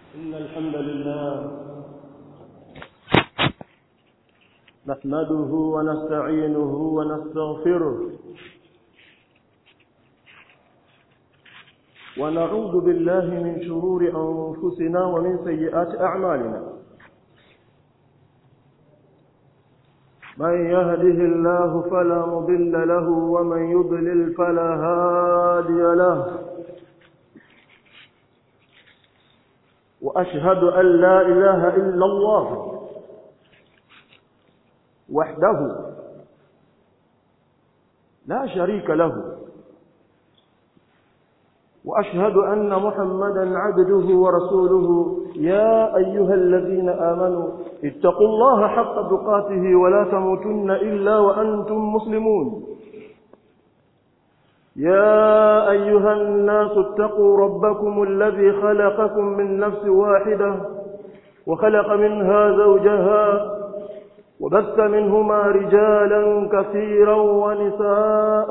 إن الحمد لله نحمده ونستعينه ونستغفره ونعوذ بالله من شرور أنفسنا ومن سيئات أعمالنا من يهده الله فلا مضل له ومن يضلل فلا هادي له وأشهد أن لا إله إلا الله وحده لا شريك له وأشهد أن محمدا عبده ورسوله يا أيها الذين آمنوا اتقوا الله حق تقاته ولا تموتن إلا وأنتم مسلمون يا أيها الناس اتقوا ربكم الذي خلقكم من نفس واحدة وخلق منها زوجها وبث منهما رجالا كثيرا ونساء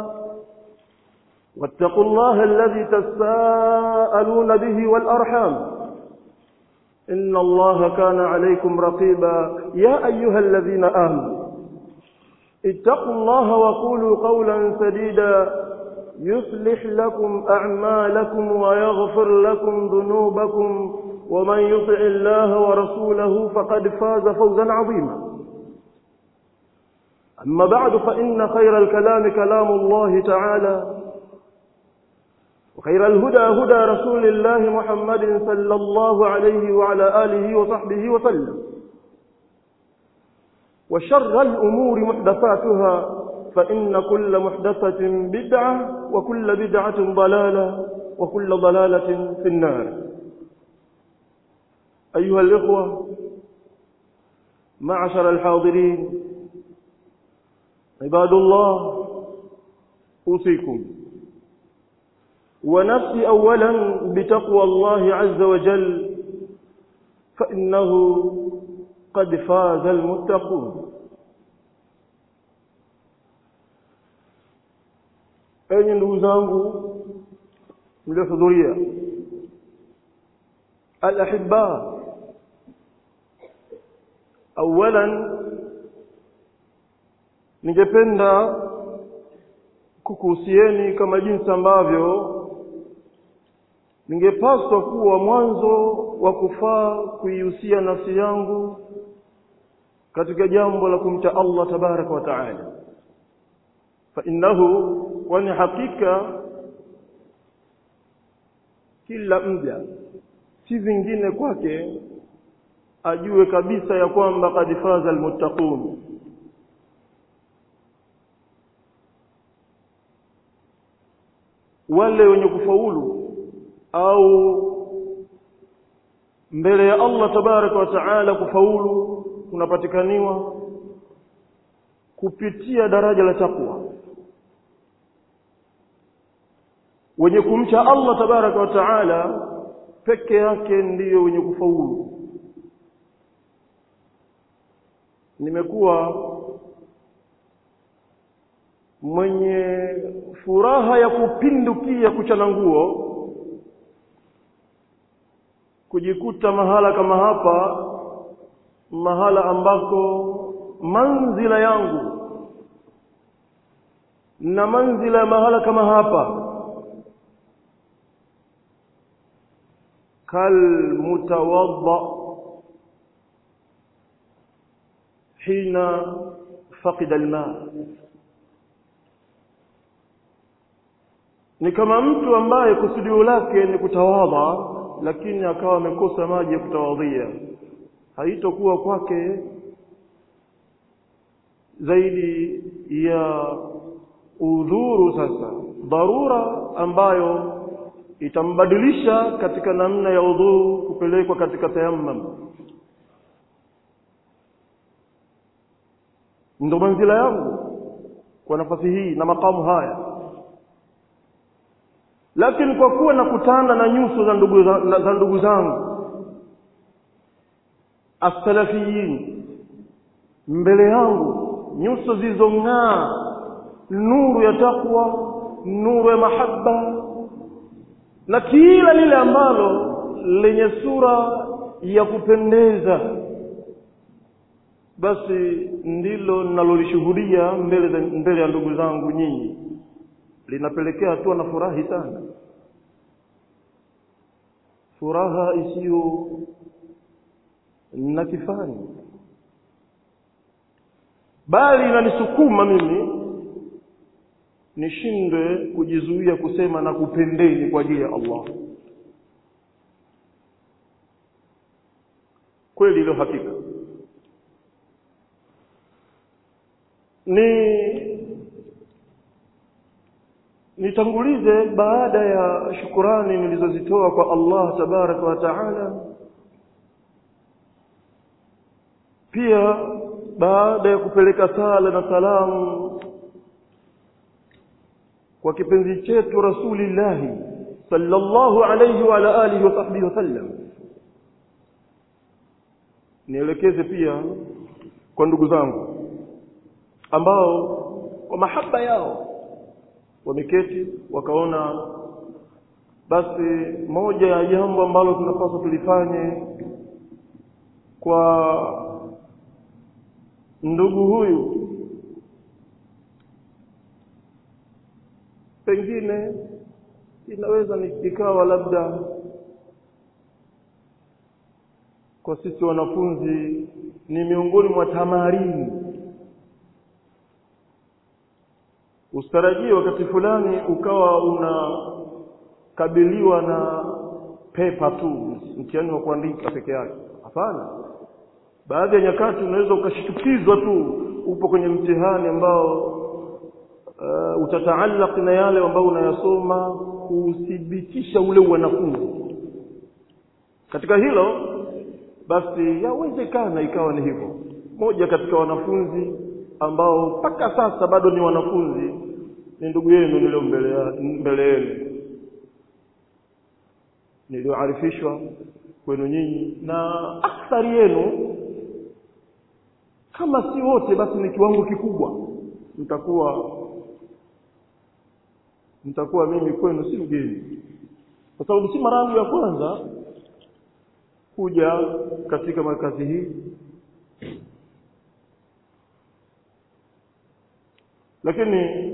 واتقوا الله الذي تساءلون به والأرحام إن الله كان عليكم رقيبا يا أيها الذين آمنوا اتقوا الله وقولوا قولا سديدا يصلح لكم أعمالكم ويغفر لكم ذنوبكم ومن يطع الله ورسوله فقد فاز فوزا عظيما أما بعد فإن خير الكلام كلام الله تعالى وخير الهدى هدى رسول الله محمد صلى الله عليه وعلى آله وصحبه وسلم وشر الأمور محدثاتها فإن كل محدثة بدعة وكل بدعة ضلالة وكل ضلالة في النار أيها الإخوة معشر الحاضرين عباد الله أوصيكم ونفسي أولا بتقوى الله عز وجل فإنه قد فاز المتقون enyi ndugu zangu mliohudhuria al-ahibba awalan ningependa kukuhusieni kama jinsi ambavyo ningepaswa kuwa mwanzo wa kufaa kuihusia nafsi yangu katika jambo la kumcha Allah tabaraka wa taala fa innahu kwani hakika kila mja si vingine kwake ajue kabisa ya kwamba qad faza almuttaqun wale wenye kufaulu au mbele ya Allah tabaraka wa taala kufaulu kunapatikaniwa kupitia daraja la takwa wenye kumcha Allah tabaraka wa taala peke yake ndiyo wenye kufaulu nimekuwa mwenye furaha ya kupindukia kuchana nguo kujikuta mahala kama hapa mahala ambako manzila yangu na manzila ya mahala kama hapa كالمتوضأ حين فقد الماء ni kama mtu ambaye kusudio lake ni kutawadha lakini akawa amekosa maji ya kutawadhia haitokuwa kwake zaidi ya udhuru sasa dharura ambayo itambadilisha katika namna ya udhu kupelekwa katika tayammum ndo manzila yangu kwa nafasi hii na makamu haya lakini kwa kuwa nakutana na nyuso za ndugu zangu as-salafiyin mbele yangu nyuso zilizong'aa nuru ya takwa nuru ya mahaba na kila lile ambalo lenye sura ya kupendeza, basi ndilo ninalolishuhudia mbele ya ndugu zangu nyinyi, linapelekea tu na furahi sana, furaha isiyo na kifani, bali inanisukuma mimi nishindwe kujizuia kusema na kupendeni kwa ajili ya Allah. Kweli hilo hakika. Nitangulize baada ya shukrani nilizozitoa kwa Allah tabaraka wa taala, pia baada ya kupeleka sala na salamu kwa kipenzi chetu Rasulullah sallallahu alayhi wa ala alihi wa sahbihi wasallam, nielekeze pia kwa ndugu zangu ambao kwa mahaba yao wameketi wakaona basi moja ya jambo ambalo tunapaswa tulifanye kwa ndugu huyu, pengine inaweza ikawa labda kwa sisi wanafunzi ni miongoni mwa tamarini. Ustarajie wakati fulani ukawa unakabiliwa na pepa tu, mtihani wa kuandika peke yake. Hapana. Baadhi ya nyakati unaweza ukashtukizwa tu upo kwenye mtihani ambao utataallaq na yale ambao unayasoma, kudhibitisha ule wanafunzi. Katika hilo basi yawezekana ikawa ni hivyo. Moja katika wanafunzi ambao mpaka sasa bado ni wanafunzi ni ndugu yenu nilio mbele yenu, nilioarifishwa kwenu nyinyi, na akthari yenu kama si wote basi ni kiwango kikubwa mtakuwa mimi kwenu si mgeni, kwa sababu si mara yangu ya kwanza kuja katika markazi hii. Lakini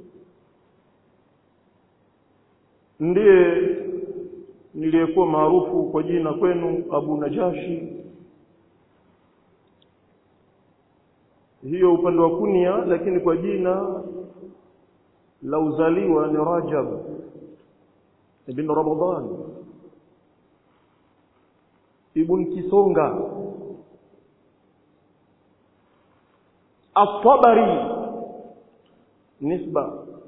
ndiye niliyekuwa maarufu kwa jina kwenu Abu Najashi. Hiyo upande wa kunia, lakini kwa jina la uzaliwa ni Rajab ibn Ramadan ibn Kisonga At-Tabari, نسبة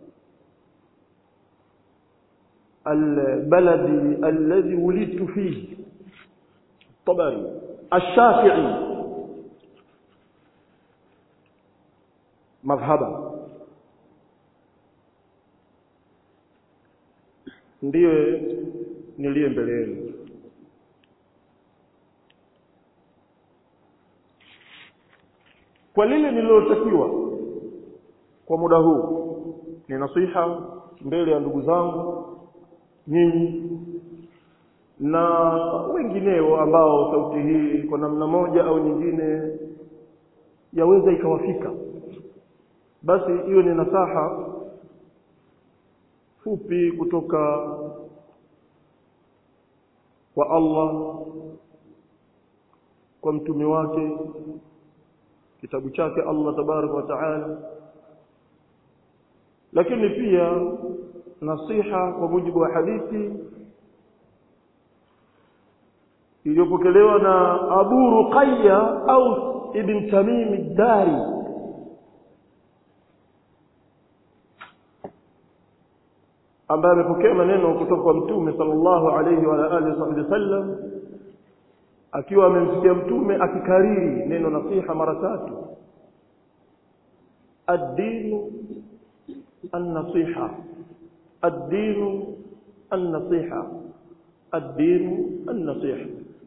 البلد الذي ولدت فيه الطبري الشافعي مذهبا، ndiye niliye mbele yenu. Kwa lile nililotakiwa kwa muda huu ni nasiha mbele ya ndugu zangu nyinyi na wengineo ambao sauti hii kwa namna moja au nyingine yaweza ikawafika. Basi hiyo ni nasaha fupi kutoka kwa Allah, kwa mtume wake, kitabu chake Allah tabaraka wa taala, lakini pia nasiha kwa mujibu wa hadithi iliyopokelewa na Abu Ruqayya au Ibn Tamim ad-Dari, ambaye amepokea maneno kutoka kwa Mtume sallallahu alayhi wa alihi wasallam, akiwa amemsikia Mtume akikariri neno nasiha mara 3. Ad-dinu an-nasiha, ad-dinu an-nasiha, ad-dinu an-nasiha.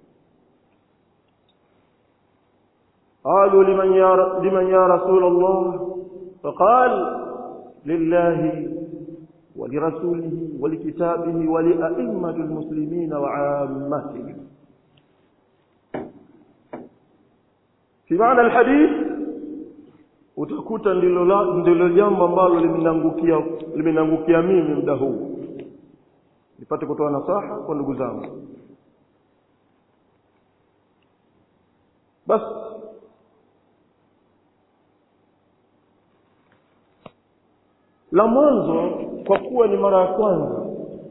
قالوا لمن يا رسول الله؟ فقال لله ولرسوله ولكتابه ولأئمة المسلمين وعامتهم. في معنى الحديث utakuta ndilo jambo ambalo limenangukia mimi muda huu nipate kutoa nasaha kwa ndugu zangu. Bas la mwanzo, kwa kuwa ni mara ya kwanza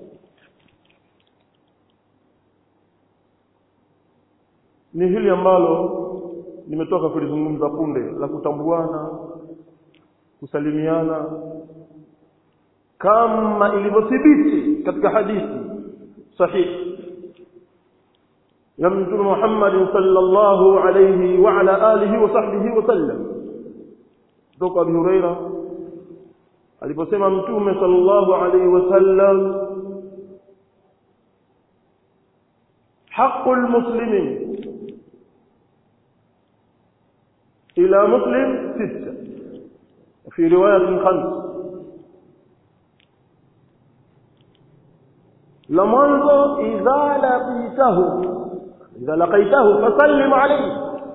ni hili ambalo nimetoka kulizungumza punde, la kutambuana, kusalimiana kama ilivyothibiti katika hadithi sahihi ya Mtume Muhammad sallallahu alayhi wa ala alihi wa sahbihi wa sallam. Kutoka Abu Huraira aliposema Mtume sallallahu alayhi wa sallam, haqqul muslimin إلى مسلم 6 وفي رواية 5. لمنذ إذا لقيته فسلم عليه.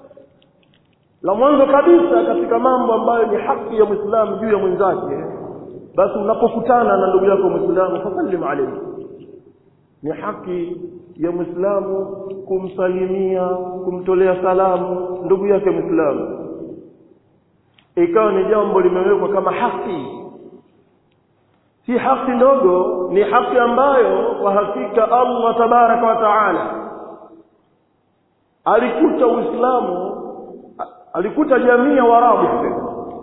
لمنذ kabisa katika mambo ambayo ni haki ya Muislamu juu ya mwenzake, basi unapokutana na ndugu yako Muislamu fasallim alayhi. Ni haki ya Muislamu kumsalimia, kumtolea salamu ndugu yake Muislamu. Ikawa ni jambo limewekwa kama haki, si haki ndogo, ni haki ambayo kwa hakika Allah tabaraka wa taala alikuta Uislamu, alikuta jamii ya Waarabu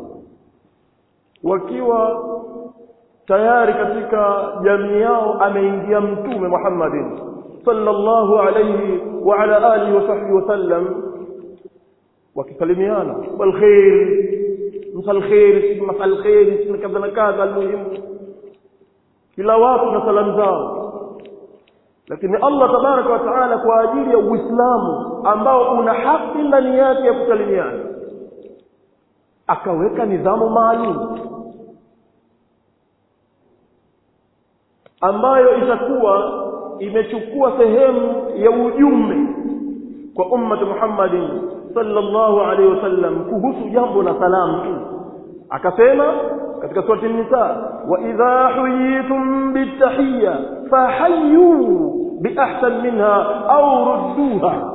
wakiwa tayari katika jamii yao ameingia Mtume Muhammadin sallallahu alayhi wa ala alihi wa sahbihi wa sallam, wakisalimiana wal khair, msal khair, masal khair, kadha na kadha, almuhimu kila watu na salamu zao. Lakini Allah tabaraka wa taala kwa ajili ya Uislamu ambao una haki ndani yake ya kusalimiana, akaweka nidhamu maalum ambayo itakuwa imechukua sehemu ya ujumbe kwa ummat Muhammadin sallallahu alaihi wasallam kuhusu jambo la salamu. Akasema katika surati an-Nisa, wa idha huyitum bitahiyya fahayyu biahsan minha au rudduha,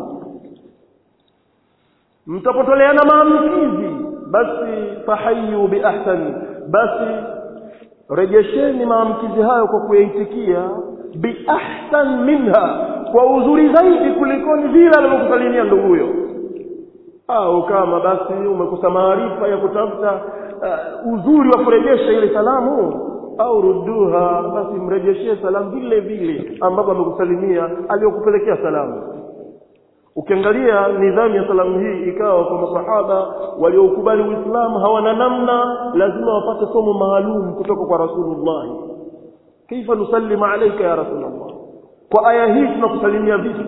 mtapotoleana maamkizi basi fahayyu biahsan, basi rejesheni maamkizi hayo kwa kuyaitikia biahsan minha, kwa uzuri zaidi kuliko vile alivyokusalimia ndugu huyo. Au kama basi umekosa maarifa ya kutafuta uzuri wa kurejesha ile salamu, au rudduha, basi mrejeshie salamu vile vile ambapo amekusalimia aliyokupelekea salamu. Ukiangalia nidhamu ya salamu hii, ikawa kwa masahaba waliokubali Uislamu hawana namna, lazima wapate somo maalum kutoka kwa Rasulullah. Kaifa nusallimu alayka ya Rasulullah, kwa aya hii tunakusalimia vipi?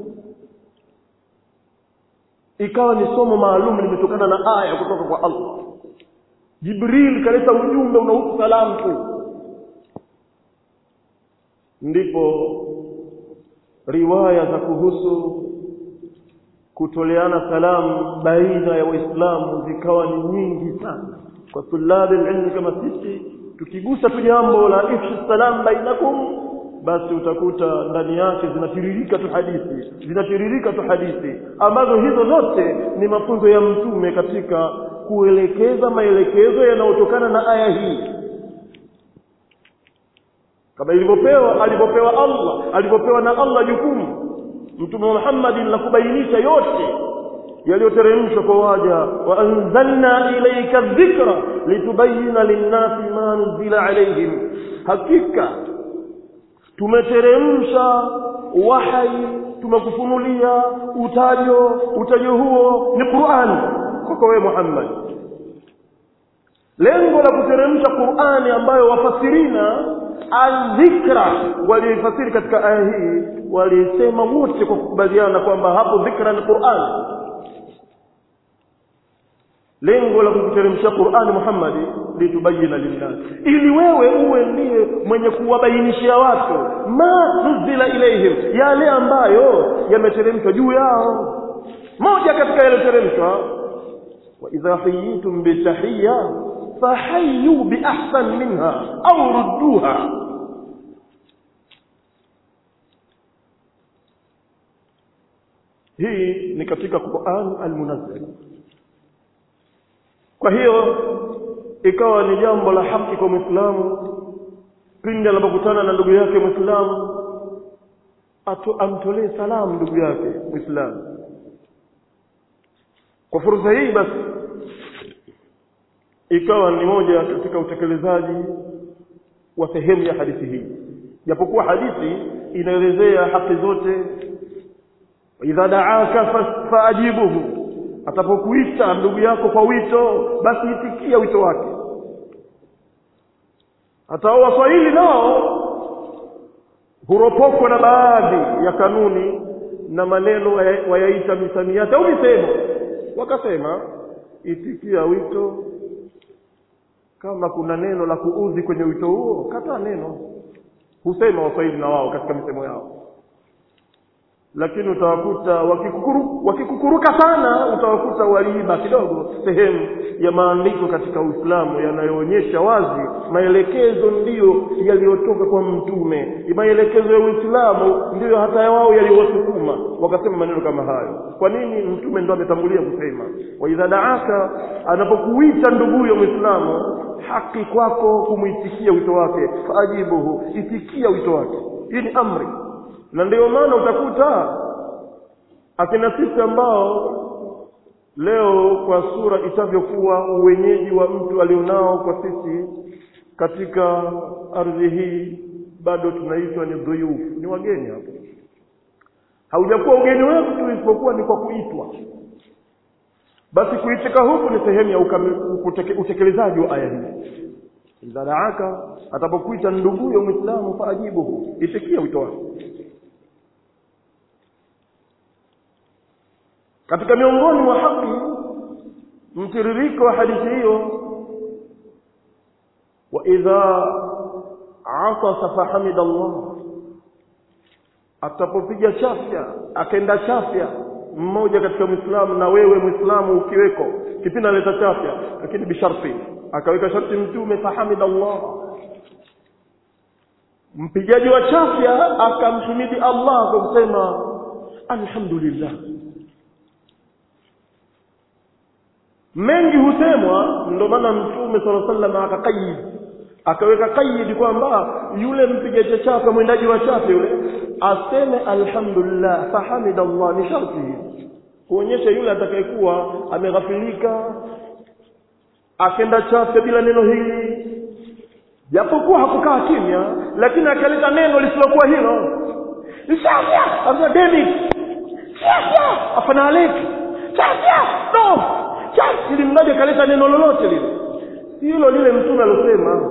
Ikawa ni somo maalum limetokana na aya kutoka kwa Allah. Jibril kaleta ujumbe unahusu salamu tu. Ndipo riwaya za kuhusu kutoleana salamu baina ya Waislamu zikawa ni nyingi sana. Kwa tulabi ilmu kama sisi, tukigusa tu jambo la ifshi salam bainakum, basi utakuta ndani yake zinatiririka tu hadithi ambazo hizo zote ni mafunzo ya Mtume katika kuelekeza maelekezo yanayotokana na aya hii, kama alipopewa na Allah jukumu Mtume Muhammad la kubainisha yote yaliyoteremshwa kwa waja. Wa anzalna ilayka dhikra litubayyana lin-nasi ma nuzila alayhim, hakika tumeteremsha wahyi, tumekufunulia utajo huo ni Qur'an kwa wewe Muhammad. Lengo la kuteremsha Qur'ani ambayo wafasirina al-dhikra walifasiri katika aya hii walisema wote kwa kukubaliana kwamba hapo dhikra ni Qur'an. lengo la kuteremsha Qur'ani Muhammad litubayina linnas, ili wewe uwe ndiye mwenye kuwabainishia watu ma nuzila ilaihim, yale ambayo yameteremshwa juu yao. Moja katika yale teremshwa, wa idha hayitum bi tahiyya fahayyu bi ahsan minha au rudduha. Hii ni katika Qur'an al-Munazzal. Kwa hiyo ikawa ni jambo la haki kwa Muislamu pindi anapokutana na ndugu yake Muislamu amtolee salamu ndugu yake Muislamu. Kwa fursa hii basi ikawa ni moja katika utekelezaji wa sehemu ya hadithi hii, japokuwa hadithi inaelezea haki zote. Idha da'aka fa'ajibuhu, atapokuita ndugu yako kwa wito basi itikia wito wake. Hata Waswahili nao huropokwa na baadhi ya kanuni na maneno wayaita misamiati au misemo, wakasema itikia wito. Kama kuna neno la kuudhi kwenye wito huo, kata neno, husema Waswahili na wao katika misemo yao. Lakini utawakuta wakikukuruka sana, utawakuta waliiba kidogo sehemu ya maandiko katika Uislamu yanayoonyesha wazi maelekezo ndiyo yaliyotoka kwa mtume. Maelekezo ya Uislamu ndiyo hata wao yaliwasukuma wakasema maneno kama hayo. Kwa nini? Mtume ndo ametangulia kusema, wa idha da'aka, anapokuita ndugu ya Muislamu, haki kwako kumuitikia wito wake, faajibuhu, itikia wito wake. Hii ni amri. Na ndio maana utakuta akina sisi ambao leo kwa sura itavyokuwa uwenyeji wa mtu alionao kwa sisi katika ardhi hii, bado tunaitwa ni dhuyuf, ni wageni hapo. Haujakuwa ugeni wetu isipokuwa ni kwa kuitwa. Basi kuitika huku ni sehemu ya utekelezaji wa aya hii. Idha da'aka, atapokuita ndugu ya Muislamu faajibuhu, itikia wito wake. Katika miongoni mwa haki mtiririko wa hadithi hiyo, wa idha atasa fahamida Allah, atapopiga chafya, akaenda chafya mmoja katika Muislamu, na wewe Muislamu ukiweko kipindi analeta chafya, lakini bisharti, akaweka sharti mtume, fahamida Allah, mpigaji wa chafya akamhimidi Allah kwa kusema alhamdulillah. Mengi husemwa, ndio maana mtume sallallahu alaihi wasallam akaweka qaid kwamba yule mpigaji chafya, mwendaji wa chafya yule aseme alhamdulillah fahamidallah, ni sharti kuonyesha yule atakayekuwa ameghafilika akenda chafya bila neno hili, japokuwa hakukaa kimya, lakini akaleta neno lisilokuwa hilo, chafya afadhali, chafya afana aleki, chafya no chafya, ili mmoja kaleta neno lolote lile hilo lile mtume alosema.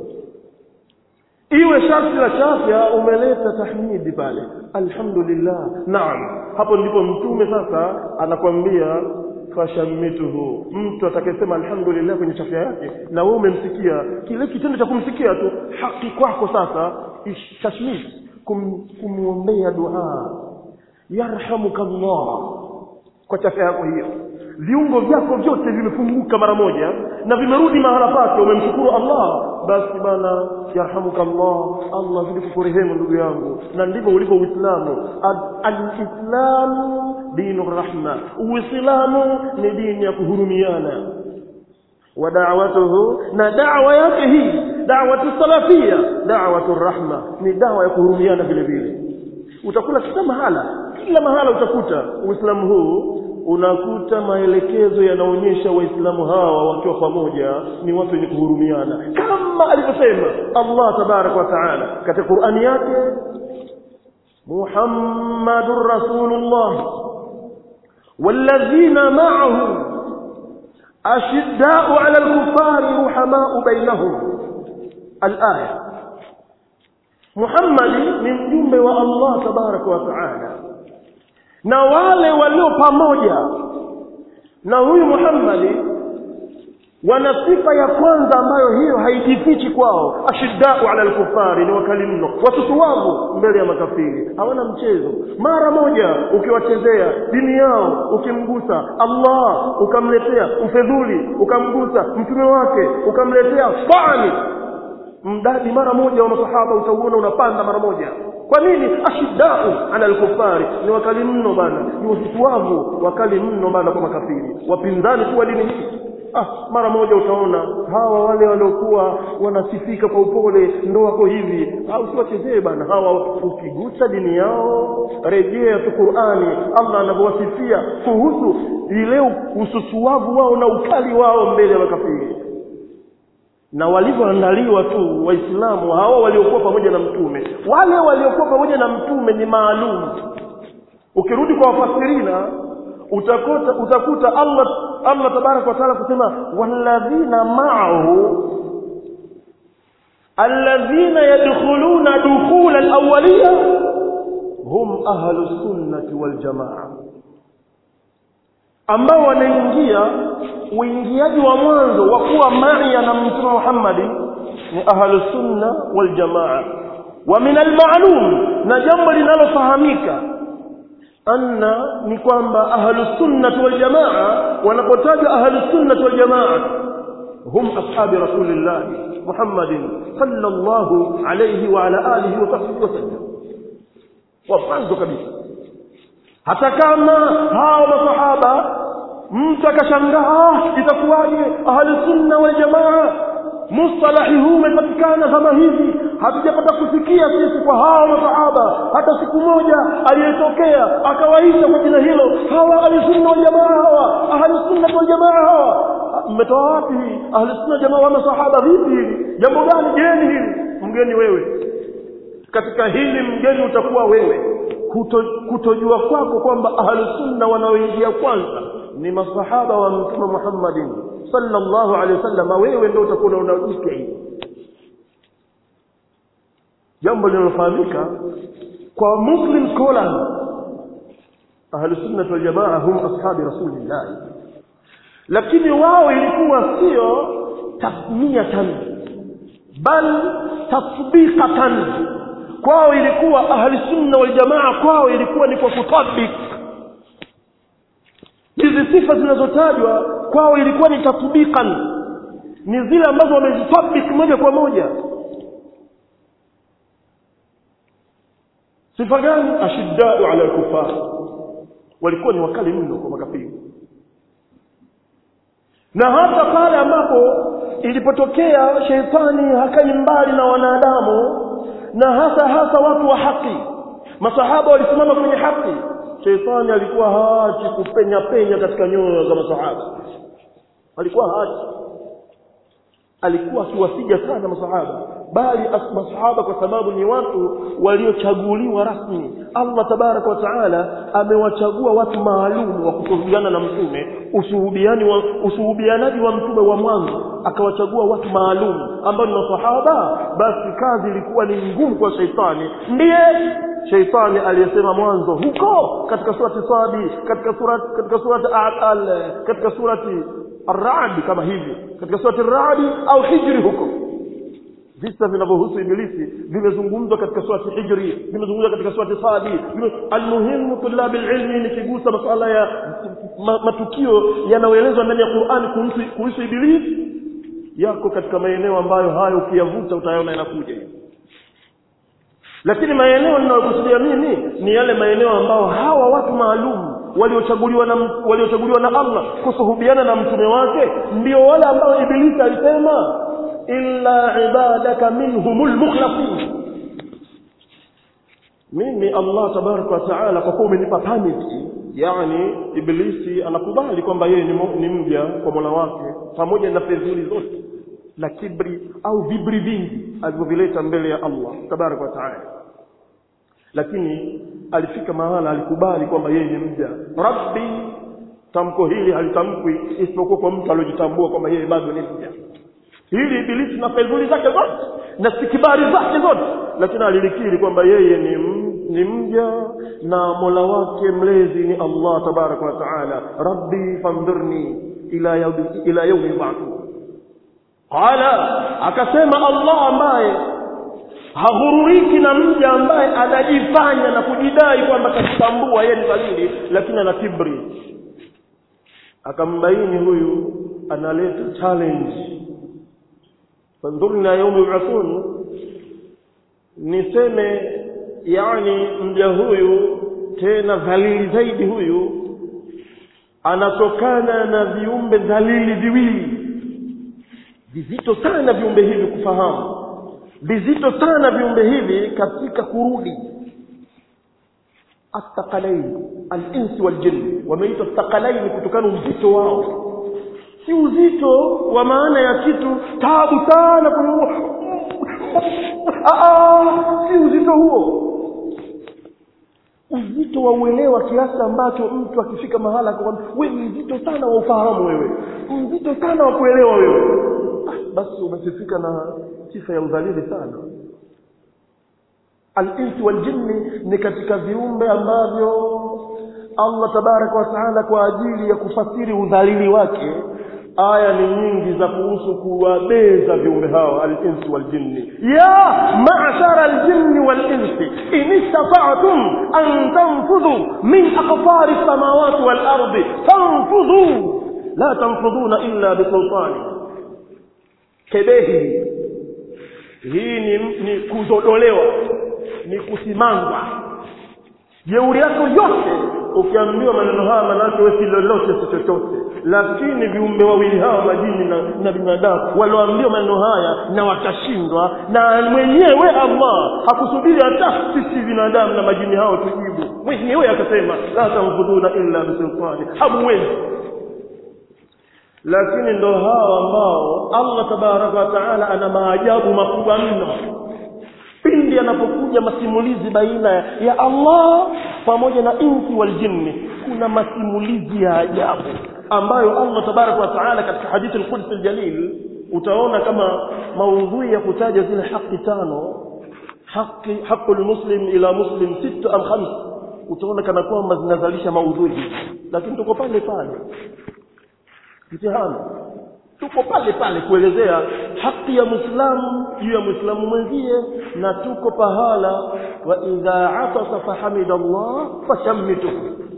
Iwe sharti la chafya, umeleta tahmidi pale, alhamdulillah, naam. Hapo ndipo mtume sasa anakuambia fashamituhu, mtu atakayesema alhamdulillah kwenye chafya yake na wewe umemsikia, kile kitendo cha kumsikia tu, haki kwako sasa tashmit, kumuombea dua, yarhamukallah, kwa chafya yako hiyo. Viungo vyako vyote vimefunguka mara moja na vimerudi mahala pake, umemshukuru Allah, basi bana yarhamukallah, Allah zidi kukurehemu ndugu yangu. Na ndivyo ulivyo Uislamu. Al-Islamu dinu rahma, Uislamu ni dini ya kuhurumiana. Wa da'watuhu, na da'wa yake hii, da'watu salafia, da'watu rahma, ni da'wa ya kuhurumiana vile vile. Utakula kila mahala utakuta Uislamu huu, unakuta maelekezo yanaonyesha Waislamu hawa wakiwa pamoja ni watu wenye kuhurumiana, kama alivyosema Allah tabarak wa taala katika Qur'ani yake, Muhammadur Rasulullah walladhina ma'ahu ashidda'u 'ala al-kuffari ruhama'u bainahum. Al-aya. Muhammad ni mjumbe wa Allah tabarak wa taala, na wale walio pamoja na huyu Muhammad wana sifa ya kwanza ambayo hiyo haijifichi kwao. Ashiddau ala al-kuffari, ni wakali mno, wasusuwavu mbele ya makafiri, hawana mchezo. Mara moja ukiwachezea dini yao, ukimgusa Allah ukamletea ufedhuli, ukamgusa mtume wake ukamletea fani, mdadi mara moja wa masahaba utauona unapanda mara moja. Kwa nini? Ashiddau ala al-kuffari, ni wakali mno bana, ni wasusuwavu wakali mno bana kwa makafiri, wapinzani tu wa dini hii. Mara moja utaona hawa wale waliokuwa wanasifika kwa upole ndo wako hivi. Usiwachezee bana hawa, ukigusa dini yao rejea tu Qur'ani, Allah anavyowasifia kuhusu ile ususuwavu wao na ukali wao mbele ya makafiri. Na walivyoandaliwa tu waislamu hawa waliokuwa pamoja na mtume, wale waliokuwa pamoja na mtume ni maalum. Ukirudi kwa wafasirina utakuta Allah tabaraka wa taala kusema walladhina ma'ahu alladhina yadkhuluna dukhul al-awwaliyya hum ahlus sunnati wal jamaa, ambao wanaingia uingiaji wa mwanzo wa kuwa maia na mtume Muhammad ni ahlus sunna wal jamaa. Wa min al-ma'lum, na jambo linalofahamika anna ni kwamba ahlus sunnah wal jamaa, wanapotaja ahlus sunnah wal jamaa hum ashabi rasulillah Muhammadin sallallahu alayhi wa ala alihi wa sahbihi wasallam. Wa kwanza kabisa, hata kama hao masahaba mtu akashangaa itakuwaje ahlus sunnah wal jamaa mustalahi huu umepatikana kama hivi, hatujapata kusikia sisi kwa hao masahaba hata siku moja aliyetokea akawaita kwa jina hilo hawa ahlusunna wal jamaa, hawa ahlusunna wal jamaa. Hawa mmetoa wapi ahlusunna jamaa wa masahaba? Vipi, jambo gani geni hili? Mgeni wewe katika hili, mgeni utakuwa wewe. Kutojua kwako kwamba ahlusunna wanaoingia kwanza ni masahaba wa mtume Muhammadin sallallahu alaihi wasallam, wewe ndio utakuwa unajisikia hivi. Jambo linalofahamika kwa Muslim scholars, ahlus sunnah wal jamaa hum ashabi rasulillah, lakini wao ilikuwa sio tasmiyatan bal tatbiqatan. Kwao ilikuwa ahlus sunnah wal jamaa, kwao ilikuwa ni kwa kutabik hizi sifa zinazotajwa. Kwao ilikuwa ni tatbiqan, ni zile ambazo wamezitabik moja kwa moja. Sifa gani? Ashiddau ala al-kufar, walikuwa ni wakali mno kwa makafiri. Na hata pale ambapo ilipotokea sheitani hakai mbali na wanadamu, na hasa watu wa haki, masahaba walisimama kwenye haki, sheitani alikuwa haachi kupenya katika nyoyo za masahaba. Alikuwa haachi, alikuwa akiwasiga sana masahaba, bali masahaba kwa sababu ni watu waliochaguliwa rasmi. Allah tabaraka wa taala amewachagua watu maalum wa kusuhubiana na mtume, usuhubianaji wa mtume wa mwanzo, akawachagua watu maalum ambao ni masahaba. Basi kazi ilikuwa ni ngumu kwa sheitani. Ndiye sheitani aliyesema mwanzo huko katika surati Sadi, katika surati Ar-Ra'd, kama hivi katika surati Ar-Ra'd au Hijri, huko visa vinavyohusu ibilisi vimezungumzwa katika surati Hijri, vimezungumzwa katika surati Sadi. Almuhimu tulab alilmi ni kigusa masuala ya matukio yanayoelezwa ndani ya Qur'an kuhusu ibilisi, yako katika maeneo ambayo hayo ukiyavuta utayaona yanakuja hivi. Lakini maeneo ninayokusudia mimi ni yale maeneo ambao hawa watu maalum waliochaguliwa na Allah kusuhubiana na mtume wake, ndio wale ambao ibilisi alisema illa ibadaka minhumul mukhlasin. Mimi Allah tabaraka wa taala kwa kuwa umenipa permit, yani ibilisi anakubali kwamba yeye ni mja kwa Mola wake, pamoja na fedhuli zote na kibri au vibri vingi alivyovileta mbele ya Allah tabaraka wa taala, lakini alifika mahala alikubali kwamba yeye ni mja. Rabbi, tamko hili halitamkwi isipokuwa kwa mtu aliyojitambua kwamba yeye bado ni mja. Hili ibilisi na fedhuli zake zote na sikibari zake zote, lakini alilikiri kwamba yeye ni mja na Mola wake mlezi ni Allah tabaraka wa taala. Rabbi fandurni ila yawmi yub'athun, qala akasema Allah ambaye hahururiki na mja ambaye anajifanya na kujidai kwamba katambua yeye ni dhalili lakini ana kibri. Akambaini huyu analeta challenge. Fandurna yawm yub'athun, niseme yani mja huyu tena dhalili zaidi huyu anatokana na viumbe dhalili viwili vizito sana. Viumbe hivi kufahamu vizito sana viumbe hivi katika kurudi. Athqalain al-insi wal-jinn, wameitwa thaqalain kutokana uzito wao, si uzito wa maana ya kitu taabu sana si uzito huo, uzito wa uelewa kiasi ambacho mtu akifika mahala akwambia wewe ni mzito sana wa ufahamu, wewe mzito sana wa kuelewa wewe, basi umefika na sifa ya udhalili sana. Al-insi wal-jinni ni katika viumbe ambavyo Allah tabaraka wa taala kwa ajili ya kufasiri udhalili wake, aya ni nyingi za kuhusu kuwabeza viumbe hawa al-insi wal-jinni. Ya ma'shara al-jinni wal-insi in istata'tum an tanfudhu min aqfari as-samawati wal-ardi fanfudhu la tanfudhuna illa bisultani. Kebehi hii ni kuzodolewa, ni kusimangwa. Jeuri yako yote ukiambiwa maneno haya manake wewe si lolote si chochote. Lakini viumbe wawili hawa majini na binadamu walioambiwa maneno haya na wakashindwa, na mwenyewe Allah hakusubiri hata sisi binadamu na majini hao tujibu, mwenyewe akasema la tanfuduna illa bisultani, hamwezi. Lakini ndo hao ambao Allah tabaraka wa taala ana maajabu makubwa mno. Pindi anapokuja masimulizi baina ya Allah pamoja na insi wal jinni, kuna masimulizi ya ajabu ambayo Allah tabaraka wa taala katika hadithi al-Qudsi al-Jalil utaona kama maudhui ya kutaja zile haki tano, haqqul muslim ila muslim 6 am 5, utaona kana kwamba zinazalisha maudhui. Lakini tuko pale pale mtihani, tuko pale pale kuelezea haki ya Muislamu juu ya Muislamu mwenzie, na tuko pahala wa idha atasa fahamidallah fashammituhu.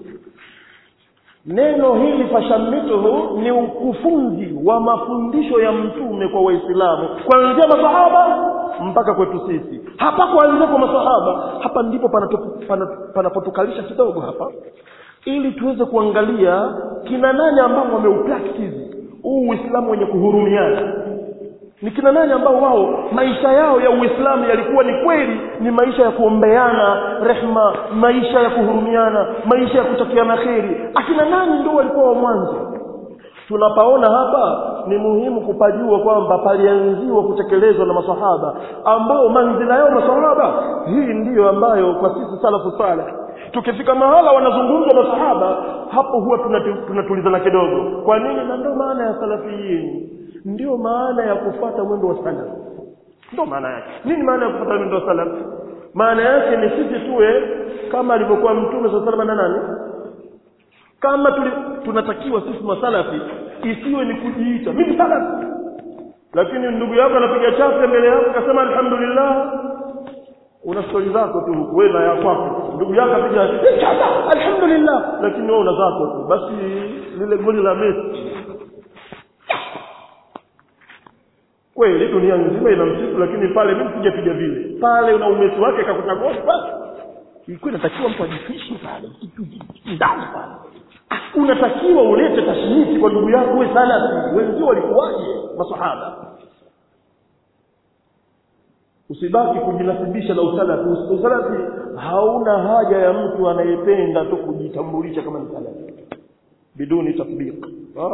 Neno hili fashammituhu ni ukufunzi wa mafundisho ya mtume kwa Waislamu kuanzia masahaba mpaka kwetu sisi. Hapa kuanzia kwa masahaba, hapa ndipo panapotukalisha kidogo hapa, ili tuweze kuangalia kina nani ambao wameupractice huu Uislamu wenye kuhurumiana. Ni kina nani ambao wao maisha yao ya Uislamu yalikuwa ni kweli ni maisha ya kuombeana rehma, maisha ya kuhurumiana, maisha ya kutakiana kheri. Akina nani ndio walikuwa wa mwanzo? Tunapaona hapa ni muhimu kupajua kwamba palianziwa kutekelezwa na masahaba ambao manzila yao masahaba hii ndiyo ambayo kwa sisi salafu salih tukifika mahala wanazungumza masahaba, hapo huwa tunatulizana kidogo. Kwa nini? Na ndio maana ya salafiyin, ndio maana ya kufuata mwendo wa salaf. Ndio maana yake. Nini maana ya kufuata mwendo wa salaf? Maana yake ni sisi tuwe kama alivyokuwa Mtume sallallahu alaihi wasallam. Nani? Kama tunatakiwa sisi masalafi isiwe ni kujiita mimi salafi, lakini ndugu yako anapiga chafu mbele yako akasema alhamdulillah, una stori zako tu huko wewe na ya kwako, ndugu yako apiga chafu alhamdulillah, lakini wewe una zako tu. Basi lile goli la Messi kweli dunia nzima inamsifu, lakini pale mimi sijapiga vile. Pale una umesi wake kakuta goli, basi ilikuwa inatakiwa mtu ajifishi pale kitu ndani pale. Unatakiwa ulete tashmiti kwa ndugu yako wewe salafi. Wenzio walikuwaje masahaba? Usibaki kujinasibisha na usalafi. Usalafi hauna haja ya mtu anayependa tu kujitambulisha kama ni salafi biduni tatbiq.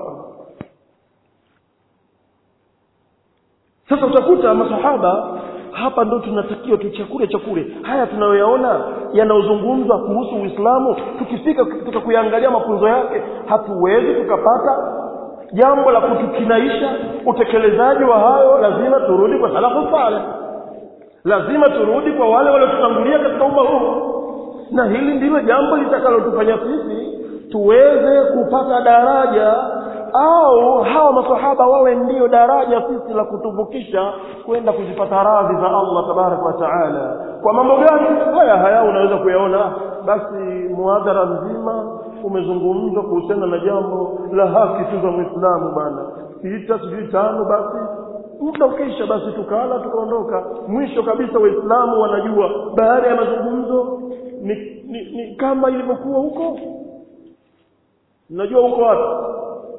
Sasa utakuta masahaba hapa ndo tunatakiwa tuchakure haya tunayoyaona yanayozungumzwa kuhusu Uislamu. Tukifika kuyaangalia mafunzo yake, hatuwezi tukapata jambo la kutukinaisha utekelezaji wa hayo. Lazima turudi kwa salafu salih, lazima turudi kwa wale waliotutangulia katika umma huu, na hili ndilo jambo litakalotufanya sisi tuweze kupata daraja au hawa masahaba wawe ndio daraja sisi la kutuvukisha kwenda kuzipata radhi za Allah tabaraka wa taala. Kwa mambo gani haya unaweza kuyaona? Basi muadhara mzima umezungumzwa kuhusiana na jambo la haki tu za Muislamu bana, 6 basi muda ukaisha, basi tukala tukaondoka. Mwisho kabisa Waislamu wanajua baada ya mazungumzo ni kama ilivyokuwa huko. Najua huko wapi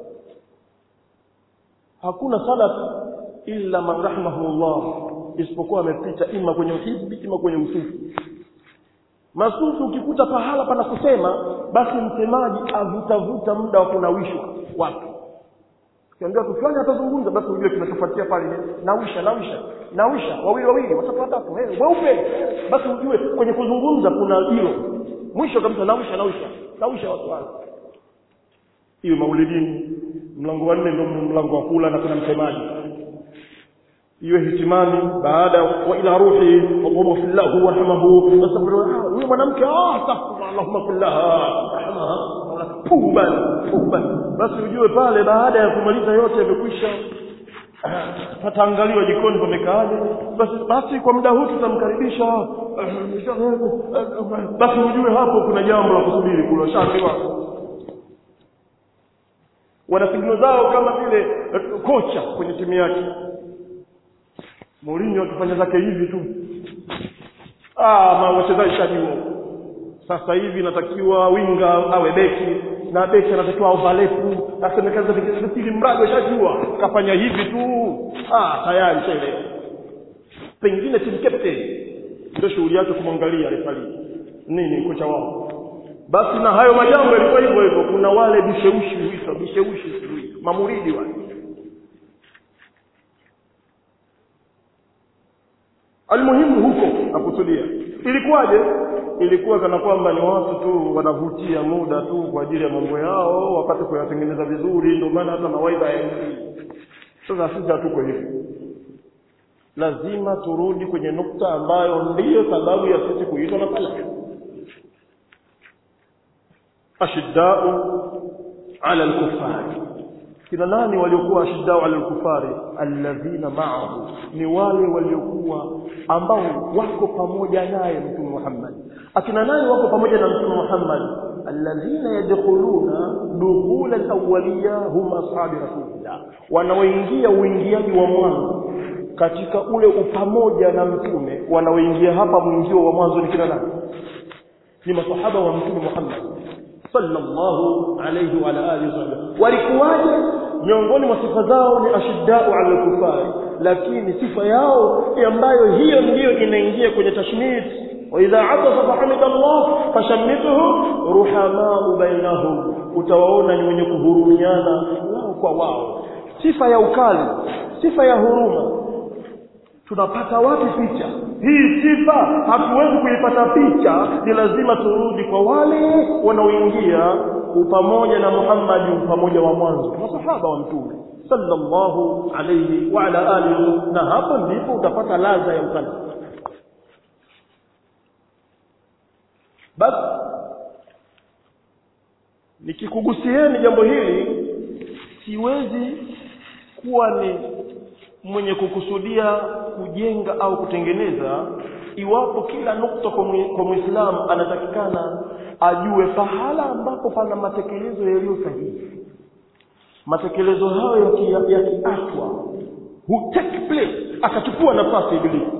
hakuna salaf illa man rahimahullah, isipokuwa amepita ima kwenye hizbi ima kwenye usufi. Masufi ukikuta pahala pana kusema, basi msemaji avutavuta muda wa kunawishwa watu. Kiambia kufanya atazungumza, basi ujue kinachofuatia pale nawisha wawili watatu weupe, basi ujue kwenye kuzungumza kuna hilo. Mwisho kabisa nawisha watu wale. Hiyo maulidini mlango wa 4 ndio mlango wa kula na kuna msemaji. Hiyo hitimani baada wa ila ruhi Allahumma fillahu warhamhu wastaghfirullah. Huyo mwanamke astaghfirullah Allahumma fillaha rahmaha tuban. Basi ujue pale baada ya kumaliza yote yamekwisha, pataangaliwa jikoni pamekaaje. Basi kwa muda huu tutamkaribisha, basi ujue hapo kuna jambo la kusubiri kula shakiwa. Wanapigano zao kama vile kocha kwenye timu yake. Mourinho akifanya zake hivi tu, wachezaji shajua sasa hivi natakiwa winga awe beki, na beki anatakiwa overlapu, asemekaza vile mradi shajua kafanya hivi tu, tayari chele. Pengine team captain ndio shughuli yake kumwangalia refali nini kocha wao. Basi na hayo majambo yalikuwa hivyo. Kuna wale bisheushi mamuridi wale. Almuhimu huko nakusudia ilikuwaje? Ilikuwa kana kwamba ni watu tu wanavutia muda tu kwa ajili ya mambo yao, wapate kuyatengeneza vizuri, ndio maana hata mawaidha yaendelea. Sasa sisi hatuko hivyo. Lazima turudi kwenye nukta ambayo ndiyo sababu ya sisi kuitwa na salaf. Ashiddau ala al-kuffar. Kina nani waliokuwa ashiddau ala al-kuffar? Alladhina ma'ahu, ni wale waliokuwa ambao wako pamoja naye Mtume Muhammad. Akina nani wako pamoja na Mtume Muhammad? Alladhina yadkhuluna dukhul al-awwaliyya hum ashabi rasulillah, wanaoingia uingiaji wa mwanzo katika ule upamoja na Mtume. Wanaoingia hapa mwingio wa mwanzo ni kina nani? Ni masahaba wa Mtume Muhammad sallallahu alayhi wa alihi wasallam. Walikuwaje? Miongoni mwa sifa zao ni ashiddau ala al-kufari, lakini sifa yao ambayo hiyo ndiyo inaingia kwenye tashmit. Wa idha atasa fahamida Allah fashammituhu ruhamaa bainahum, utawaona ni wenye kuhurumiana wao kwa wao. Sifa ya ukali, sifa ya huruma, tunapata wapi picha hii sifa? Hatuwezi kuipata picha, ni lazima turudi kwa wale wanaoingia pamoja na Muhammad, pamoja wa mwanzo, masahaba wa Mtume sallallahu alayhi wa ala alihi. Na hapo ndipo utapata ladha ya ukali. Basi nikikugusieni jambo hili, siwezi kuwa ni mwenye kukusudia kujenga au kutengeneza, iwapo kila nukta kwa Muislamu anatakikana ajue pahala ambapo pana matekelezo yaliyo sahihi. Matekelezo hayo yakiachwa hu take place, akachukua nafasi ibilisi.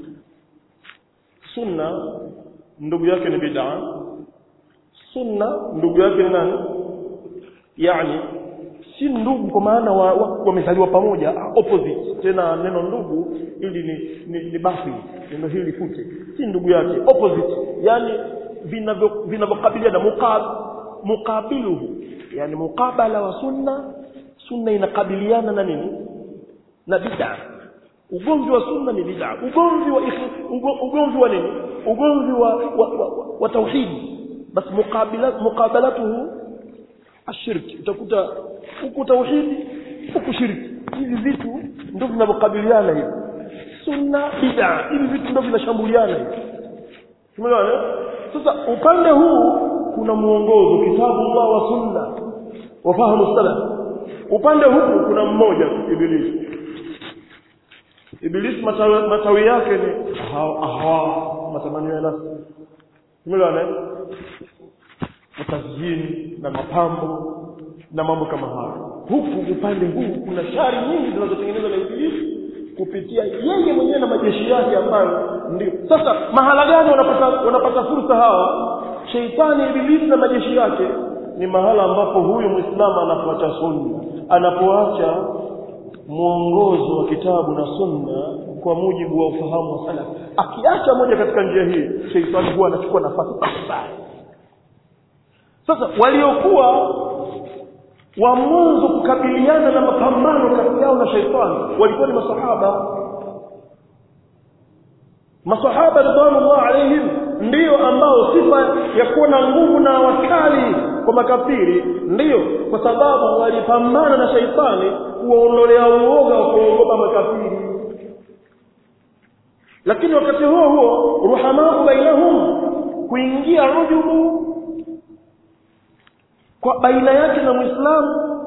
Sunna ndugu yake ni bid'a. Sunna ndugu yake ni nani? Yani si ndugu kwa maana wamezaliwa pamoja, opposite. Tena neno ndugu ili ni bafi, neno hili fute. Si ndugu yake, opposite. Yani vinavyokabiliana, muqabiluhu. Yani mukabala wa sunna inakabiliana na nini? Na bid'a. Ugomvi wa sunna ni bid'a. Ugomvi wa nini? Ugomvi wa tauhid. Bas muqabalatuhu ashirki. Utakuta huku tauhidi, huku shirki. Hivi vitu ndio vinakabiliana hivi. Sunna, bid'a, hivi vitu ndio vinashambuliana hivi. Tumeelewana? Sasa upande huu kuna muongozo, kitabu Allah wa sunna wa fahamu salaf. upande huku kuna mmoja Ibilisi. Ibilisi matawi yake ni matamanio ya nafsi. Umeelewana? Matazyini na mapambo na mambo kama hayo. Huku upande huu kuna shari nyingi zinazotengenezwa na Ibilisi kupitia yeye mwenyewe na majeshi yake ambayo ndio. Sasa mahala gani wanapata fursa hawa? Sheitani, Ibilisi na majeshi yake ni mahala ambapo huyu Muislamu anapoacha sunna, anapoacha mwongozo wa kitabu na sunna kwa mujibu wa ufahamu wa salaf. Akiacha moja katika njia hii, sheitani huwa anachukua nafasi sana. Sasa waliokuwa wa mwanzo kukabiliana na mapambano kati yao na sheitani walikuwa ni masahaba radhiallahu alaihim, ndio ambao sifa ya kuwa na nguvu na wakali kwa makafiri ndio kwa sababu walipambana na sheitani kuondolea uoga wa kuogopa makafiri. Lakini wakati huo ruhamaa bainahum, kuingia ujubu kwa baina yake na Muislamu,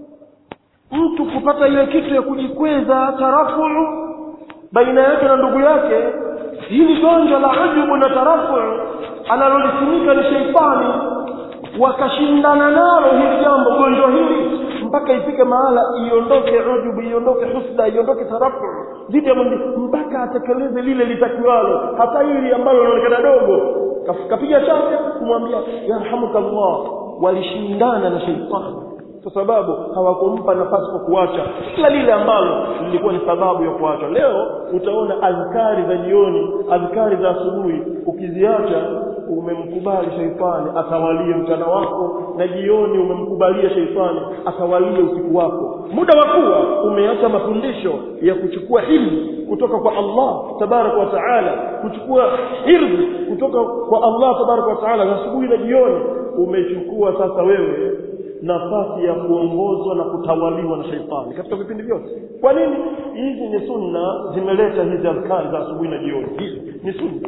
mtu kupata ile kitu ya kujikweza, tarafu baina yake na ndugu yake. Hili gonjwa la ujubu na tarafu analolisimika ni sheitani, wakashindana nalo hili jambo, gonjwa hili, mpaka ifike mahala iondoke ujubu, iondoke husda, iondoke tarafu dhidi ya mwingine, mpaka atekeleze lile litakiwalo, hata hili ambalo linaonekana dogo kapiga chake kumwambia yarhamukallah. Walishindana na sheitani kwa sababu hawakumpa nafasi kwa kuacha kila lile ambalo lilikuwa ni sababu ya kuacha. Leo utaona azkari za jioni, azkari za asubuhi, ukiziacha umemkubali sheitani atawalie mchana wako, na jioni umemkubalia sheitani atawalie usiku wako. Muda wa kuwa umeacha mafundisho ya kuchukua ilmu kutoka kwa Allah tabaraka wa taala, kuchukua irzi kutoka kwa Allah tabaraka wa taala asubuhi na jioni, umechukua sasa wewe nafasi ya kuongozwa na kutawaliwa na sheitani katika vipindi vyote. Kwa nini? Hizi ni sunna zimeleta hizi azkari za asubuhi na jioni. Hizi ni sunna.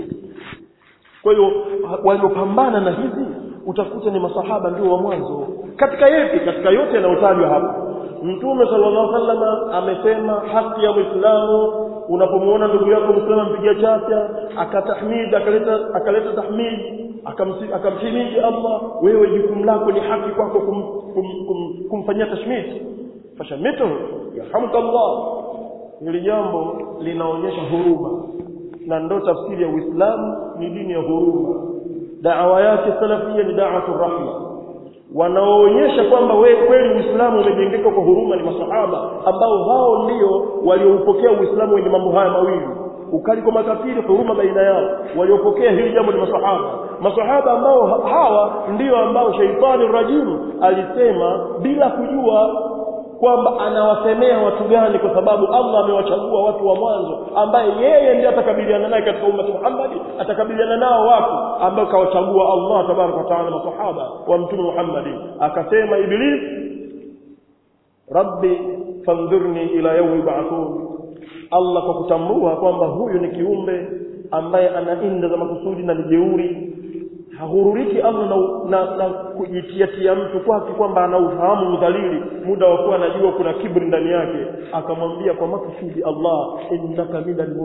Kwa hiyo waliopambana na hizi utakuta ni masahaba ndio wa mwanzo. Katika yote yanayotajwa hapa, Mtume sallallahu alaihi wasallam amesema haki ya Muislamu, unapomuona ndugu yako Muislamu mpigia chafya, akatahmid, akaleta tahmid, akamshimidi Allah, wewe jukumu lako ni haki kwako kumfanyia tashmid, fashamito yarhamukallah. Hili jambo linaonyesha huruma, na ndio tafsiri ya Uislamu, ni dini ya huruma. Da'wa yake salafia ni da'watur rahma. Wanaoonyesha kwamba wewe kweli Uislamu umejengeka kwa huruma ni masahaba, ambao hao ndio walioupokea Uislamu wenye mambo haya mawili, ukali kwa makafiri, huruma baina yao. Waliopokea hili jambo ni masahaba ambao hawa ndio ambao sheitani rajim alisema bila kujua kwamba anawasemea watu gani, kwa sababu Allah amewachagua watu wa mwanzo ambaye yeye ndiye atakabiliana naye katika umma Muhammad, atakabiliana nao watu ambao kawachagua Allah tabaraka wa taala, masahaba wa Mtume Muhammad. Akasema Iblis, Rabbi fandhurni ila yawmi ba'thun, Allah kwa kutambua kwamba huyu ni kiumbe ambaye ana inda za makusudi na jeuri, hahururiki Allah na kujitiatia mtu kwake kwamba ana ufahamu udhalili, muda wa kuwa anajua kuna kibri ndani yake. Akamwambia kwa makusudi Allah, innaka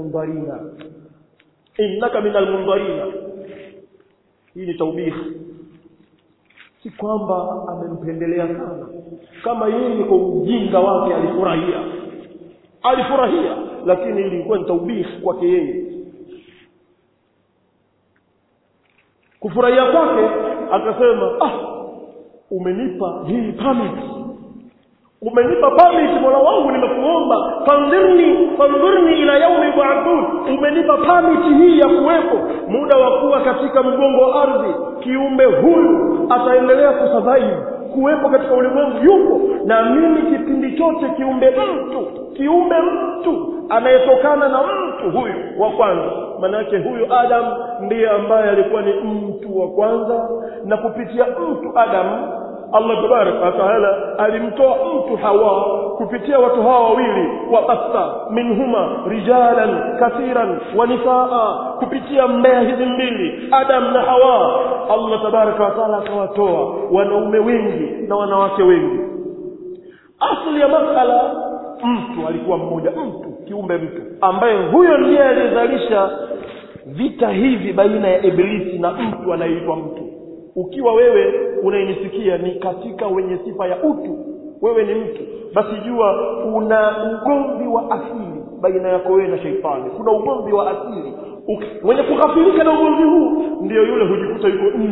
minal mundharina. Hii ni taubih, si kwamba amempendelea sana, kama yeye kwa ujinga wake alifurahia, lakini ilikuwa ni taubih kwake yeye. Kufurahia kwake akasema, umenipa hii permit Mola wangu, nimekuomba fandhurni ila yaumi ba'thun, umenipa permit hii ya kuwepo muda wa kuwa katika mgongo wa ardhi. Kiumbe huyu ataendelea kusurvive, kuwepo katika ulimwengu, yupo na mimi kipindi chote. Kiumbe mtu anayetokana na mtu huyu wa kwanza, maana yake huyu Adam ndiye ambaye alikuwa ni mtu wa kwanza, na kupitia mtu Adam Allah tabaraka wa taala alimtoa mtu Hawa kupitia watu hawa wawili, wa basta minhuma rijalan kathiran wa nisaa. Kupitia mbea hizi mbili, Adam na Hawa, Allah tabaraka wa taala akawatoa wanaume wengi na wanawake wengi. asli ya masala, mtu alikuwa mmoja, kiumbe mtu ambaye huyo ndiye alizalisha vita hivi baina ya Ibilisi na mtu anayeitwa mtu. Ukiwa wewe unainisikia ni katika wenye sifa ya utu, wewe ni mtu, basi jua kuna ugomvi wa asili baina yako wewe na sheitani. Kuna ugomvi wa asili. Mwenye kughafilika na ugomvi huu ndio yule hujikuta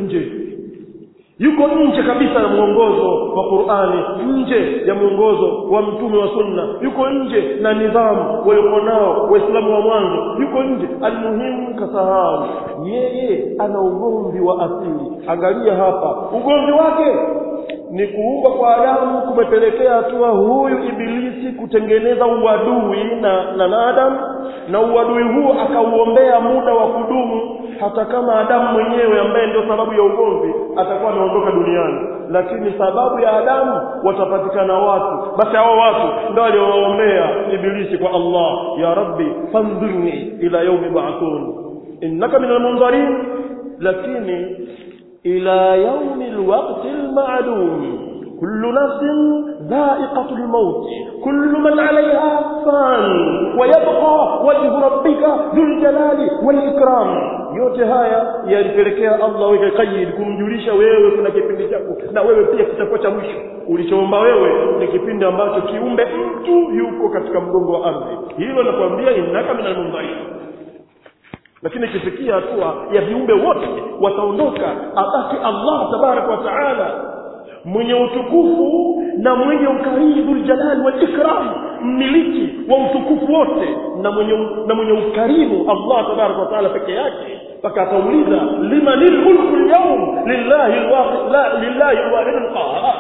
yuko nje kabisa ya mwongozo wa Qur'ani, nje ya mwongozo wa mtume wa sunna, yuko nje na nidhamu waliokuwa nao waislamu wa mwanzo, yuko nje. Almuhimu kasahau yeye ana ugomvi wa asili. Angalia hapa, ugomvi wake ni kuumba kwa Adamu kumepelekea hatua huyu Ibilisi kutengeneza uadui na Adam, na uadui huo akauombea muda wa kudumu, hata kama Adamu mwenyewe ambaye ndio sababu ya ugomvi atakuwa ameondoka duniani, lakini sababu ya Adamu watapatikana watu. Basi hao watu ndio waliowaombea Ibilisi kwa Allah, ya Rabbi fandhurni ila yawmi ba'thun innaka minal munzarin, lakini ila yawmi alwaqti alma'lum kullu nafsin dha'iqatul maut kullu man 'alayha fan wa yabqa wajhu rabbika dhul jalali wal ikram. Yote haya yalipelekea Allah weke qaid kumjulisha wewe kuna kipindi chako, na wewe pia kitakuwa cha mwisho. Ulichoomba wewe ni kipindi ambacho kiumbe mtu yuko katika mgongo wa ardhi. Hilo nakwambia innaka minal munzarin. Lakini kifikia hatua ya viumbe wote wataondoka, abaki Allah tabarak wa taala mwenye utukufu na mwenye ukarimu jalal wal ikram, mmiliki wa utukufu wote na mwenye ukarimu, Allah tabarak wa taala peke yake. Paka atauliza limanil mulku al-yawm lillahi al-wahid la lillahi al-wahid al-qahhar.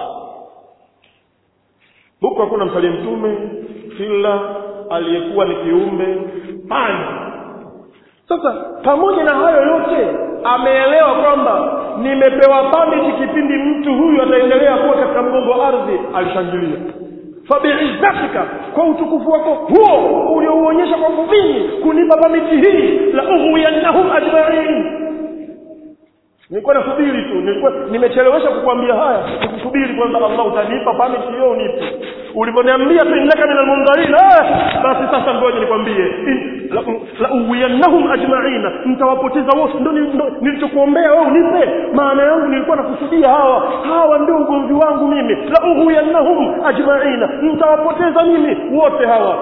Huko hakuna msalie mtume kila aliyekuwa ni kiumbe pana. Sasa pamoja na hayo yote ameelewa kwamba nimepewa permit kipindi mtu huyu ataendelea kuwa katika mgongo wa ardhi. Alishangilia, fabi'izzatika, kwa utukufu wako huo uliouonyesha kwa mimi kunipa permit hii, la ughwiyannahum ajma'in. Nilikuwa nasubiri tu, nilikuwa nimechelewesha kukuambia haya, nikusubiri kwanza Allah utanipa permit hiyo unipe. Uliponiambia innaka minal munzarin, basi sasa ngoja nikwambie la uwiyannahum ajma'ina, mtawapoteza wote. Ndio nilichokuombea wewe unipe. Maana yangu nilikuwa nakusudia hawa ndio ugomvi wangu mimi. La uwiyannahum ajma'ina, mtawapoteza mimi wote hawa.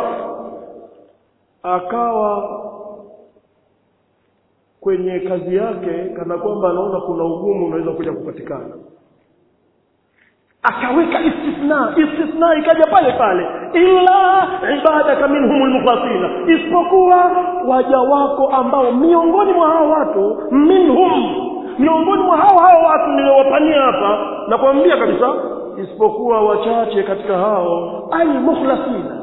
Akawa kwenye kazi yake kana kwamba anaona kuna ugumu unaweza kuja kupatikana, akaweka istisna ikaja pale, illa ibadaka minhumul mukhlasin, isipokuwa waja wako ambao miongoni mwa hao watu, miongoni mwa hao watu niliowapania hapa, na kuambia kabisa isipokuwa wachache katika hao al-mukhlasina.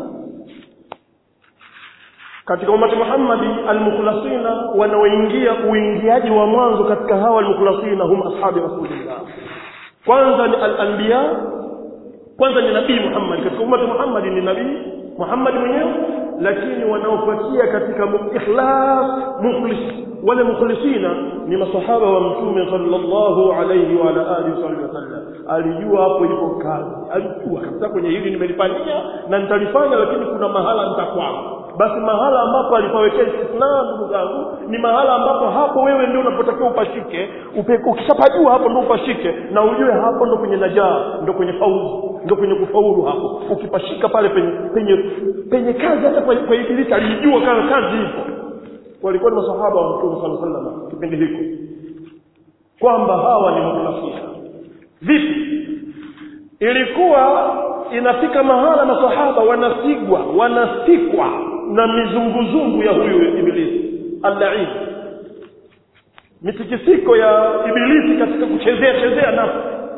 Katika umati Muhammadi al-mukhlasina wanaoingia uingiaji wa mwanzo katika hawa al-mukhlasina hum ashabi rasulillah. Kwanza ni al-anbiya, kwanza ni nabii Muhammad. Katika umati Muhammad ni nabii Muhammad mwenyewe, lakini wanaofuatia katika ikhlas mukhlis, wale mukhlisina ni masahaba wa mtume sallallahu alayhi wa ala alihi wasallam. Alijua hapo ipo kazi, alijua kabisa kwenye hili nimelifanyia na nitalifanya, lakini kuna mahala nitakwama. Basi mahala ambapo alipawekea istisna, ndugu zangu, ni mahala ambapo hapo wewe ndio unapotakiwa upashike. Ukishapajua hapo ndio upashike, na ujue hapo ndio kwenye najaa, ndio kwenye fauzu, ndio kwenye kufaulu hapo. Ukipashika pale penye kazi, hata kwa Ibilisi alijua kama kazi ipo. Walikuwa ni masahaba wa Mtume sallallahu alaihi wasallam kipindi hiko, kwamba hawa ni mukhlafia. Vipi? Ilikuwa inafika mahala masahaba wanasikwa na mizunguzungu ya huyu Ibilisi al-la'in, mitikisiko ya Ibilisi katika kuchezea nafsi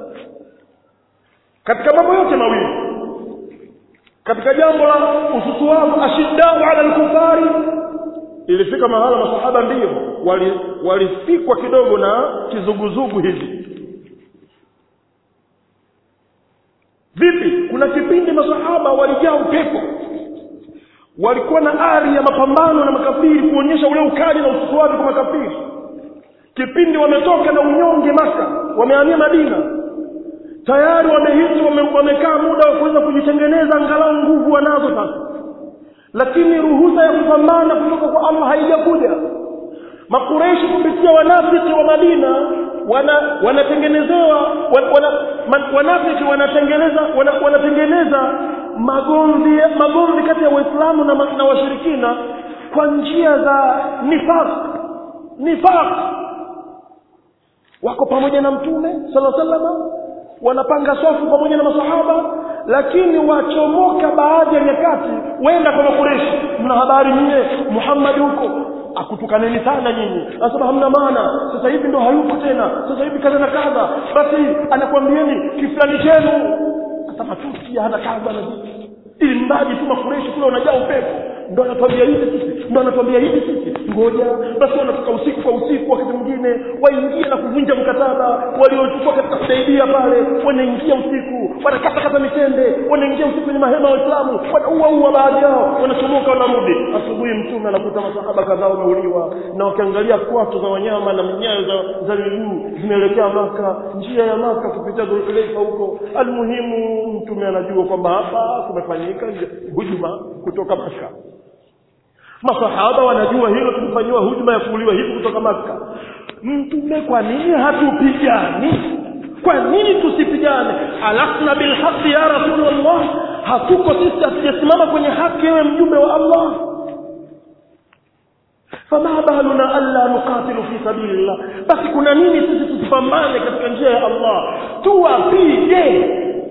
katika mambo yote mawili. Katika jambo la ususuavu, ashiddau ala al-kufari, ilifika mahala masahaba ndio walisikwa kidogo na kizuguzugu hivi. Vipi? Kuna kipindi masahaba walijaa upepo, walikuwa na ari ya mapambano na makafiri, kuonyesha ule ukali na ususuavu kwa makafiri. Kipindi wametoka na unyonge Maka, wamehamia Madina. tayari wamehisi wamekaa muda wa kuweza kujitengeneza, angalau nguvu wanazo sasa, lakini ruhusa ya kupambana kutoka kwa Allah haijakuja. Makureishi kupitia wanafiki wa Madina wanatengenezewa wanafiki wanatengeneza magomvi kati ya Waislamu na washirikina kwa njia za nifaq. Wako pamoja na Mtume sallallahu alaihi wasallam, wanapanga safu pamoja na masahaba, lakini wachomoka baadhi ya nyakati wenda kwa Makureishi. Mna habari nyinyi Muhammad huko akutukaneni sana nyinyi, asema hamna maana, sasa hivi ndo hayupo tena, sasa hivi kaza na kaza, basi anakuambieni kiflani chenu, asema tusi hana kaza na hivi, ili mradi tu Makureishi kule unajaa upepo, ndo anatuambia hivi sisi, ndo anatuambia hivi sisi, ngoja basi. Wanatoka usiku kwa usiku, wakati mwingine waingia na kuvunja mkataba waliochukua katika Hudaybiyah pale, wanaingia usiku, wanakata mitende, wanaingia usiku kwenye mahema ya Waislamu, wanaua baadhi yao, wanachomoka wanarudi. Asubuhi Mtume anakuta masahaba kadhaa wameuliwa, na wakiangalia kwato za wanyama na nyayo za miguu zinaelekea Maka, njia ya Maka kupitia Dhul-Hulaifa huko. Almuhimu Mtume anajua kwamba hapa kumefanyika hujuma kutoka Maka. Masahaba wanajua hilo, tumefanywa hujuma ya kuuliwa hivi kutoka Maka. Mtume, kwa nini hatupigani? Kwa nini tusipigane? Alasna bil haqq ya Rasulullah, hatuko sisi hatujasimama kwenye haki ewe mjumbe wa Allah? Fama baluna alla nuqatilu fi sabilillah, basi kuna nini sisi tusipambane katika njia ya Allah? Tuwapige.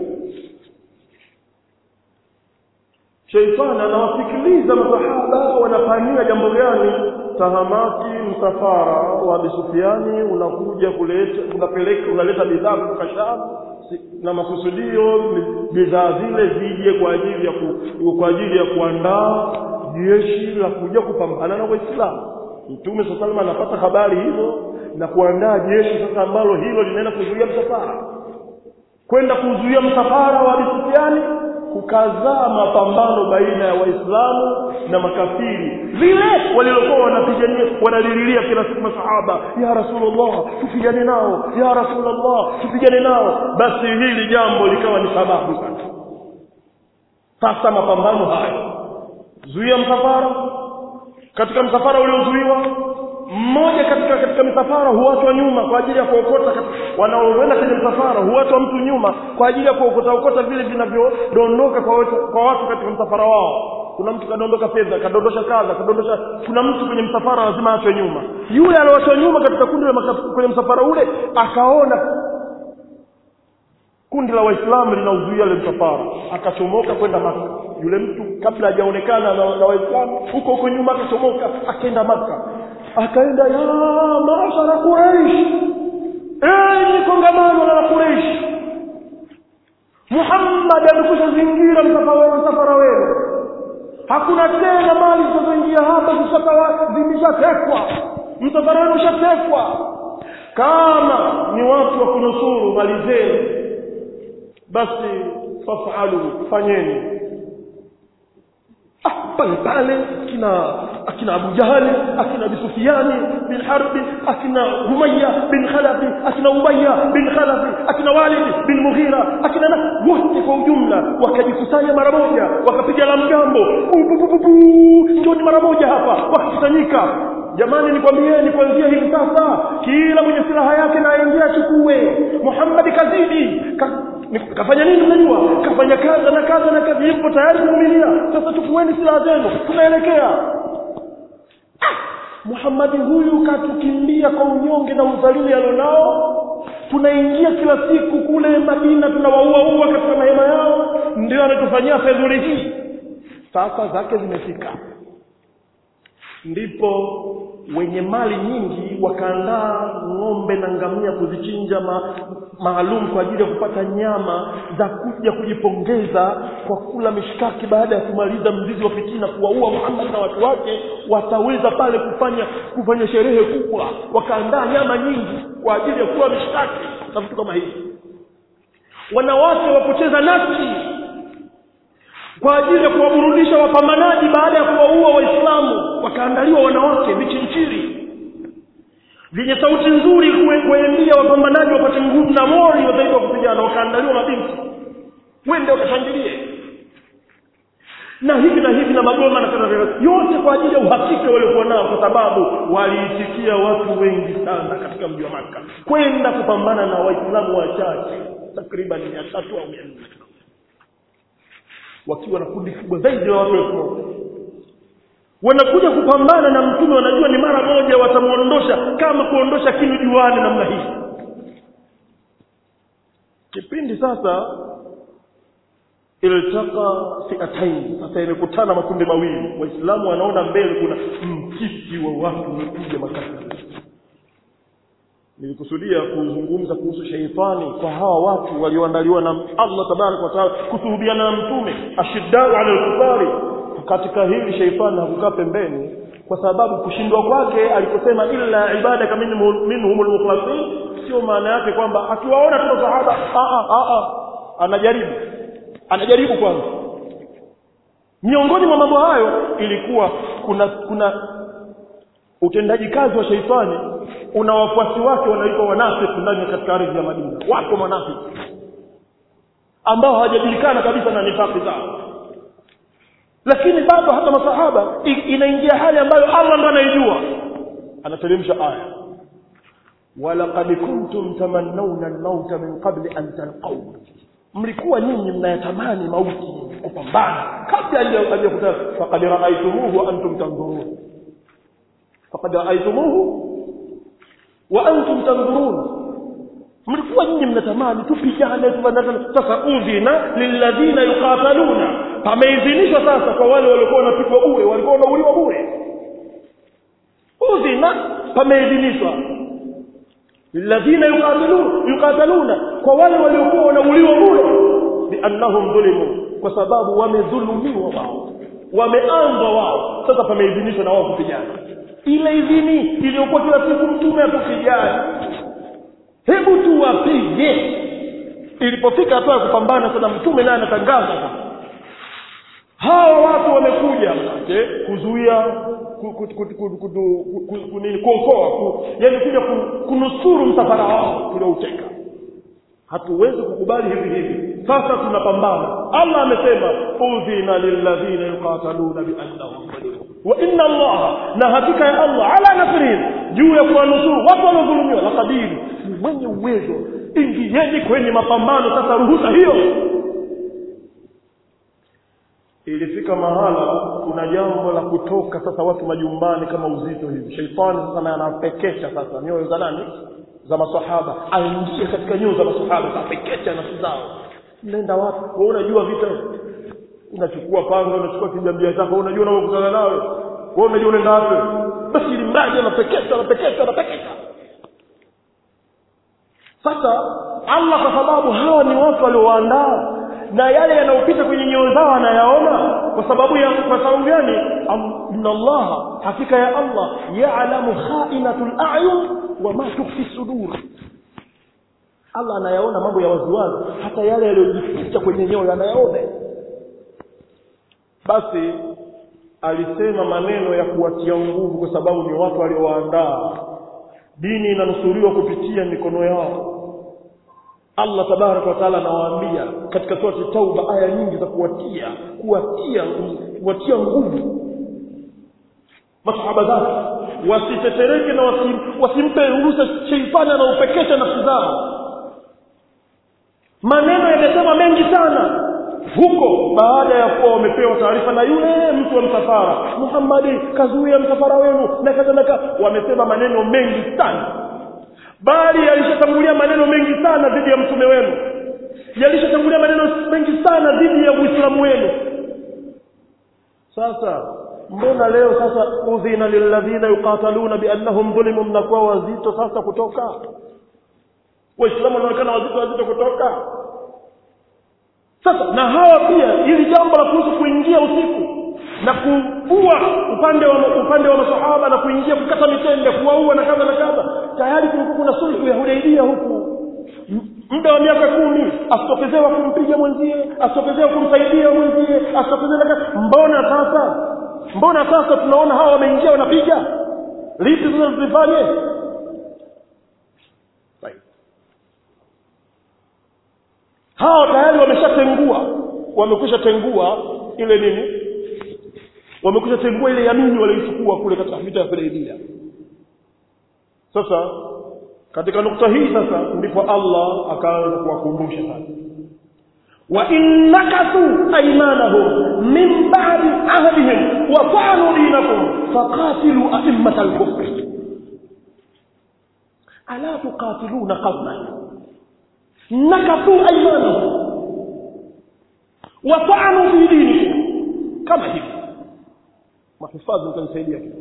Sheitani anawasikiliza masahaba wanafanyia jambo gani. Tahamaki msafara wa Abi Sufyani unakuja unaleta bidhaa kutoka Sham, na makusudio bidhaa zile zije kwa ajili ya kuandaa jeshi la kuja kupambana na Waislamu. Mtume sallallahu alaihi wasallam anapata habari hizo na kuandaa jeshi sasa ambalo hilo linaenda kuzuia msafara, kwenda kuzuia msafara wa Abi Sufyani, kukazaa mapambano baina ya Waislamu na makafiri. Vile walilokuwa wanapigania, wanalililia kila siku masahaba, ya Rasulullah tupigane nao, ya Rasulullah tupigane nao. Basi hili jambo likawa ni sababu sasa mapambano haya, zuia msafara. Katika msafara uliozuiwa, mmoja katika misafara huachwa nyuma kwa ajili ya kuokota, wanaoenda kwenye msafara huachwa mtu nyuma kwa ajili ya kuokota vile vinavyodondoka kwa watu katika msafara wao. Kuna mtu kadondoka fedha, kadondosha kadha, kuna mtu kwenye msafara lazima aachwe nyuma. Yule aliyoachwa nyuma katika kundi kwenye msafara ule akaona kundi la Waislamu linauzuia ile msafara, akachomoka kwenda Maka. Yule mtu kabla hajaonekana na Waislamu huko nyuma akachomoka akaenda Maka. Akaenda, ya maashara Quraish, ni kongamano la Quraish, Muhammad amekwisha zingira msafara wenu, hakuna tena mali zinazoingia hapa, zimeshatekwa, msafara wenu ushatekwa. Kama ni watu wa kunusuru mali zenu, basi fafalu, fanyeni. Pale akina Abu Jahali, akina Abi Sufyani bin Harbi, akina Umayya bin Khalafi, akina Umayya bin Khalafi, akina Walid bin Mughira, akina wote kwa ujumla wakajikusanya mara moja, wakapiga la mgambo, ndio mara moja hapa wakakusanyika. Jamani, nikwambieni kuanzia hivi sasa kila mwenye silaha yake na aingia chukue. Muhammad kazidi kafanya nini? Unajua kafanya kazi na kazi, yupo tayari kuumilia. Sasa chukueni silaha zenu, tunaelekea. Muhammad huyu katukimbia kwa unyonge na udhalili alionao. Tunaingia kila siku kule Madina, tunawaua katika mahema yao, ndio anatufanyia fedhuli hii. Sasa zake zimefika. Ndipo wenye mali nyingi wakaandaa ng'ombe na ngamia kuzichinja maalum kwa ajili ya kupata nyama za kuja kujipongeza kwa kula mishkaki. Baada ya kumaliza mzizi wa fitina kuwaua Muhammad na watu wake, wataweza pale kufanya sherehe kubwa. Wakaandaa nyama nyingi kwa ajili ya kula mishkaki na vitu kama hivi. Wanawake wapocheza nafsi kwa ajili ya kuwaburudisha wapambanaji. Baada ya kuwaua Waislamu, wakaandaliwa wanawake vichinchiri. vyenye sauti nzuri kuendia wapambanaji wapate nguvu na mori wataitwa kupigana, wakaandaliwa mabinti wende wakashangilie na hivi na magoma na kadhalika, yote kwa ajili ya uhakika waliokuwa nao, kwa sababu waliitikia watu wengi sana katika mji wa Makka kwenda kupambana na Waislamu wachache takriban 300 au 400, wakiwa na kundi kubwa zaidi ya watu 1000. Wanakuja kupambana na mtume, wanajua ni mara moja watamuondosha kama kuondosha kinu juani namna hii. Kipindi sasa ilitaka fi'atain, sasa imekutana makundi mawili. Waislamu wanaona mbele kuna mkiki wa watu wanakuja Makka. Nilikusudia kuzungumza kuhusu shaitani kwa hawa watu walioandaliwa na Allah tabaraka wa taala kusuhubiana na mtume, ashiddau 'ala al-kufari. Katika hili shaitani hakukaa pembeni, kwa sababu kushindwa kwake aliposema illa ibadaka minhumul mukhlasin, sio maana yake kwamba akiwaona tu sahaba anajaribu kwanza. Miongoni mwa mambo hayo ilikuwa kuna utendaji kazi wa shaitani, una wafuasi wake wanaitwa wanafiki ndani katika ardhi ya Madina. Wako wanafiki ambao hawajajulikana kabisa na nifaki zao, lakini bado hata masahaba inaingia hali ambayo Allah ndiye anayejua, anateremsha aya, walaqad kuntum tamannawna al-mauta min qabli an talqaw, mlikuwa nyinyi mnayatamani mauti kupambana kabla hajakutana, faqad ra'aytumuhu wa antum tanzurun, faqad ra'aytumuhu wa antum tanzurun, mlikuwa nyinyi mnatamani tupigane tupambane. Sasa udhina lilladhina yuqataluna, pameidhinishwa sasa kwa wale walikuwa wanapigwa bure, walikuwa wanauliwa bure. Udhina pameidhinishwa lilladhina yuqataluna, kwa wale waliokuwa wanauliwa bure, bi annahum dhulimu, kwa sababu wamedhulumiwa wao, wameanzwa wao. Sasa pameidhinishwa na wao kupigana. Ile idhini iliyokuwa kila siku mtume atupigane, hebu tuwapige, ilipofika hatua ya kupambana sasa mtume naye anatangaza sasa hawa watu wamekuja kuzuia kuokoa, yani kuja kunusuru msafara wao tuliouteka. Hatuwezi kukubali hivi. Sasa tunapambana. Allah amesema udhina lilladhina yuqataluna bi annahum zulimu wa inna Allah, na hakika ya Allah ala nasrihim, juu ya kuwanusuru watu waliodhulumiwa, la qadir, ni mwenye uwezo. Ingieni kwenye mapambano sasa, ruhusa hiyo. Ilifika mahala kuna jambo la kutoka sasa watu majumbani kama uzito hivi. Shaitani sasa anapekesha sasa nyoyo za nani? Za maswahaba. Aingie katika nyoyo za maswahaba, apekesha nafsi zao. Nenda wapi? Wewe unajua vita, unachukua panga, unachukua kijambia chako, unajua unakutana nawe, wewe unajua unaenda wapi? Basi ili mradi anapekesha. Sasa Allah, kwa sababu hawa ni watu walioandaa na yale yanayopita kwenye nyoyo zao anayaona, kwa sababu gani? Inna Allah, hakika ya Allah, ya'lamu kha'inatul a'yun wa ma tukhfi sudur. Allah anayaona mambo ya waziwazi, hata yale yaliyojificha kwenye nyoyo anayaona. Basi alisema maneno ya kuwatia nguvu, kwa sababu ni watu walioandaa. Dini inanusuriwa kupitia mikono yao. Allah tabaraka wa taala anawaambia katika sura Tauba aya nyingi za kuwatia nguvu masahaba zake, wasitetereke na wasimpe ruhusa sheitani anaupekesha nafsi zao. Maneno yakasema mengi sana huko, baada ya kuwa wamepewa taarifa na yule mtu wa msafara, Muhammad kazuia msafara wenu na kadhalika, wamesema maneno mengi sana, bali yalishatangulia maneno mengi sana dhidi ya mtume wenu, yalishatangulia maneno mengi sana dhidi ya Uislamu wenu. Sasa mbona leo sasa udhina lilladhina yuqataluna bi annahum dhulimu, mnakuwa wazito sasa kutoka? Waislamu wanaonekana wazito kutoka sasa. Na hawa pia ili jambo la kuhusu kuingia usiku na kuua upande wa masahaba na kuingia kukata mitende, kuwaua na kadha, tayari kulikuwa kuna sulhu ya Hudaybiyah huku, muda wa miaka 10, asitokezewa kumpiga mwenzie, asitokezewa kumsaidia mwenzie, asitokezewa. Mbona sasa tunaona hawa wameingia wanapiga? Lipi tunazifanye? hao tayari wamekwisha tengua ile nini, wamekwisha tengua ile yamini waliochukua kule katika vita ya Hudaybiyah. Sasa katika nukta hii sasa ndipo Allah akaanza kuwakumbusha sasa, wa innakathu aymanahum min ba'di ahdihim wa fa'alu dinakum faqatilu a'immatal kufr ala tuqatiluna qawman nakathu aymanahum wa fa'alu fi dinikum. Kama hivi mahifadhi mtanisaidia kidogo.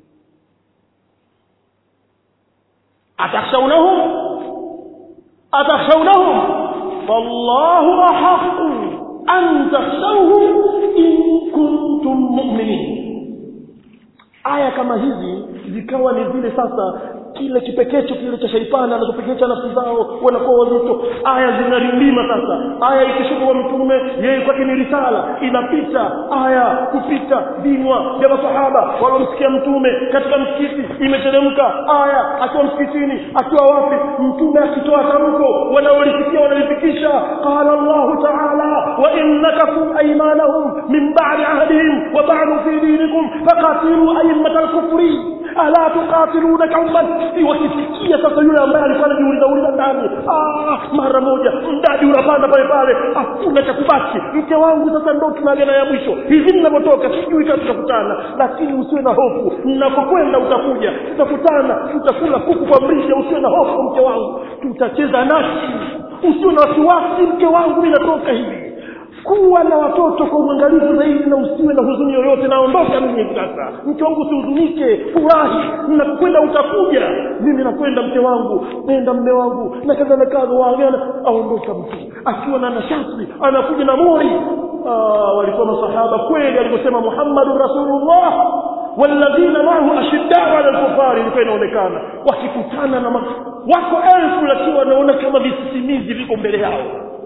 atakhshawnahum wallahu ahaqqu an takhshawhu in kuntum mu'minin. Aya kama hizi zikawa ni vile sasa kile kipekecho kile cha shaitani anachopekecha nafsi zao wanakuwa wazito. Aya zinarindima sasa. Aya ikishuka kwa mtume, yeye kwake ni risala, inapita aya kupita vinwa vya masahaba walomsikia mtume katika msikiti, imeteremka aya akiwa msikitini, akiwa wapi, mtume akitoa tamko wanaolisikia wanalifikisha. Qala Allah ta'ala wa innakafu aymanahum min ba'di ahdihim wa ba'du fi dinikum faqatilu a'immatal kufri ala tuqatiluna qauman. Iwasikia sasa yule ambaye alikuwa anajiuliza ndani, mara moja mdadi unapanda pale, hakuna cha kubaki, mke wangu sasa ndo tunagana ya mwisho, hivi ninapotoka sijui tutakutana, lakini usiwe na hofu, ninapokwenda utakuja, tutakutana, tutakula kuku kwa mrisha, usiwe na hofu mke wangu, tutacheza nasi, usiwe na wasiwasi mke wangu, mimi natoka hivi. Kuwa na watoto kwa uangalifu zaidi na usiwe na huzuni yoyote. Naondoka mimi sasa, mke wangu usihuzunike, furahi, ninakwenda utakuja, mimi nakwenda mke wangu, nenda mme wangu, na kaza na kaza waagana. Aondoka mtu akiwa na nashati, anakuja na mori. Walikuwa masahaba kweli aliposema Muhammadur Rasulullah walladhina ma'ahu ashidda'u 'ala al-kuffari, ilikuwa inaonekana wakikutana na wako elfu, lakini wanaona kama visisimizi viko mbele yao.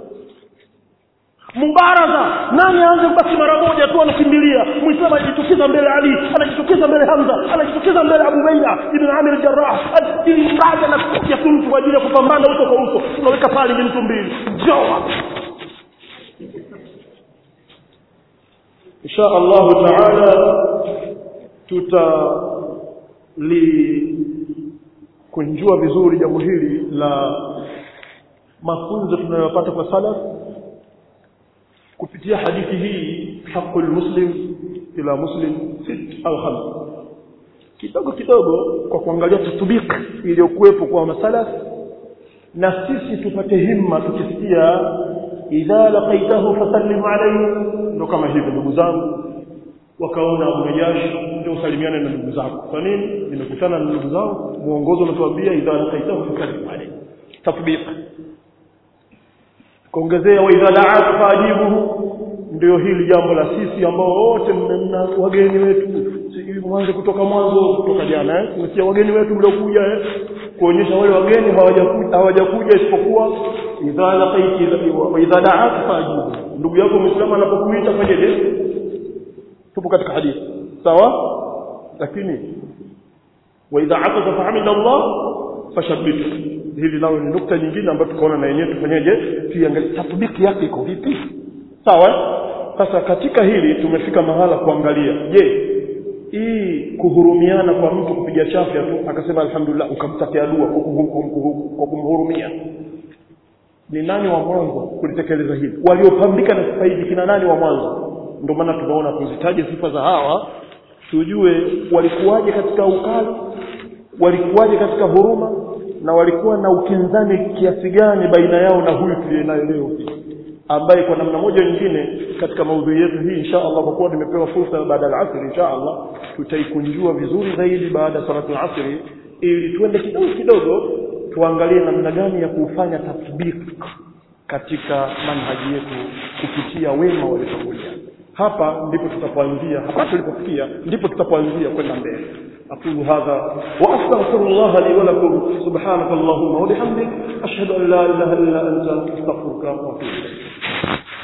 Mubaraza, nani aanze basi mara moja tu anakimbilia. Muislamu anajitokeza mbele Ali, anajitokeza mbele Hamza, anajitokeza mbele Abu Ubaida ibn Amir al-Jarrah, ili mkaja na kuja mtu kwa ajili ya kupambana uso kwa uso. Tunaweka pale ni mtu mbili. Njoo. Insha Allah Taala kunjua vizuri jambo hili la mafunzo tunayopata kwa salaf kupitia hadithi hii, haqqul muslim ila muslim 6 au 5, kidogo kidogo, kwa kuangalia tatbiki iliyokuwepo kwa masalaf, na sisi tupate himma tukisikia idha laqaitahu fasallim alayhi. Ndio kama hivi ndugu zangu wakaona Najashi, ndio usalimiane na ndugu zako. Kwa nini? Nimekutana na ndugu zangu, muongozo unatuambia idha laqaitahu fasallim alayhi, tatbiki. Kuongezea wa idha da'at fajibuhu. Ndio hili jambo la sisi ambao wote mna wageni wetu, mwanzo kutoka jana tunasikia wageni wetu mliokuja, kuonyesha wale wageni hawajakuja isipokuwa idha laqaita wa idha da'at fajibuhu. Ndugu yako Muislamu anapokuita fanyeje? Tupo katika hadithi sawa, lakini wa idha ataka fahamida Allah fashabbitu. Hili nao ni nukta nyingine ambayo tukaona na yenyewe tufanyeje, tuangalie tatbiki yake iko vipi. Sawa? Sasa katika hili tumefika mahala kuangalia, je, hii kuhurumiana kwa mtu kupiga chafya tu akasema alhamdulillah ukamtakia dua kwa kumhurumia, ni nani wa mwanzo kulitekeleza hili? Waliopambika na sifa hizi kina nani wa mwanzo? Ndio maana tunaona kuzitaja sifa za hawa, tujue walikuwaje katika ukali, walikuwaje katika huruma, na walikuwa na ukinzani kiasi gani baina yao na huyu tuliyenayo leo hii, ambaye kwa namna moja nyingine katika maudhui yetu hii insha Allah, kwa kuwa nimepewa fursa baada ya asr, insha Allah tutaikunjua vizuri zaidi baada ya salatu al-asr, ili tuende kidogo kidogo tuangalie namna gani ya kufanya tatbiki katika manhaji yetu kupitia wema waliotangulia. Hapa ndipo tutapoanzia, hapa tulipofikia ndipo tutapoanzia kwenda mbele. أقول هذا وأستغفر الله لي ولكم. سبحانك اللهم وبحمدك أشهد أن لا إله إلا أنت أستغفرك وأتوب إليك.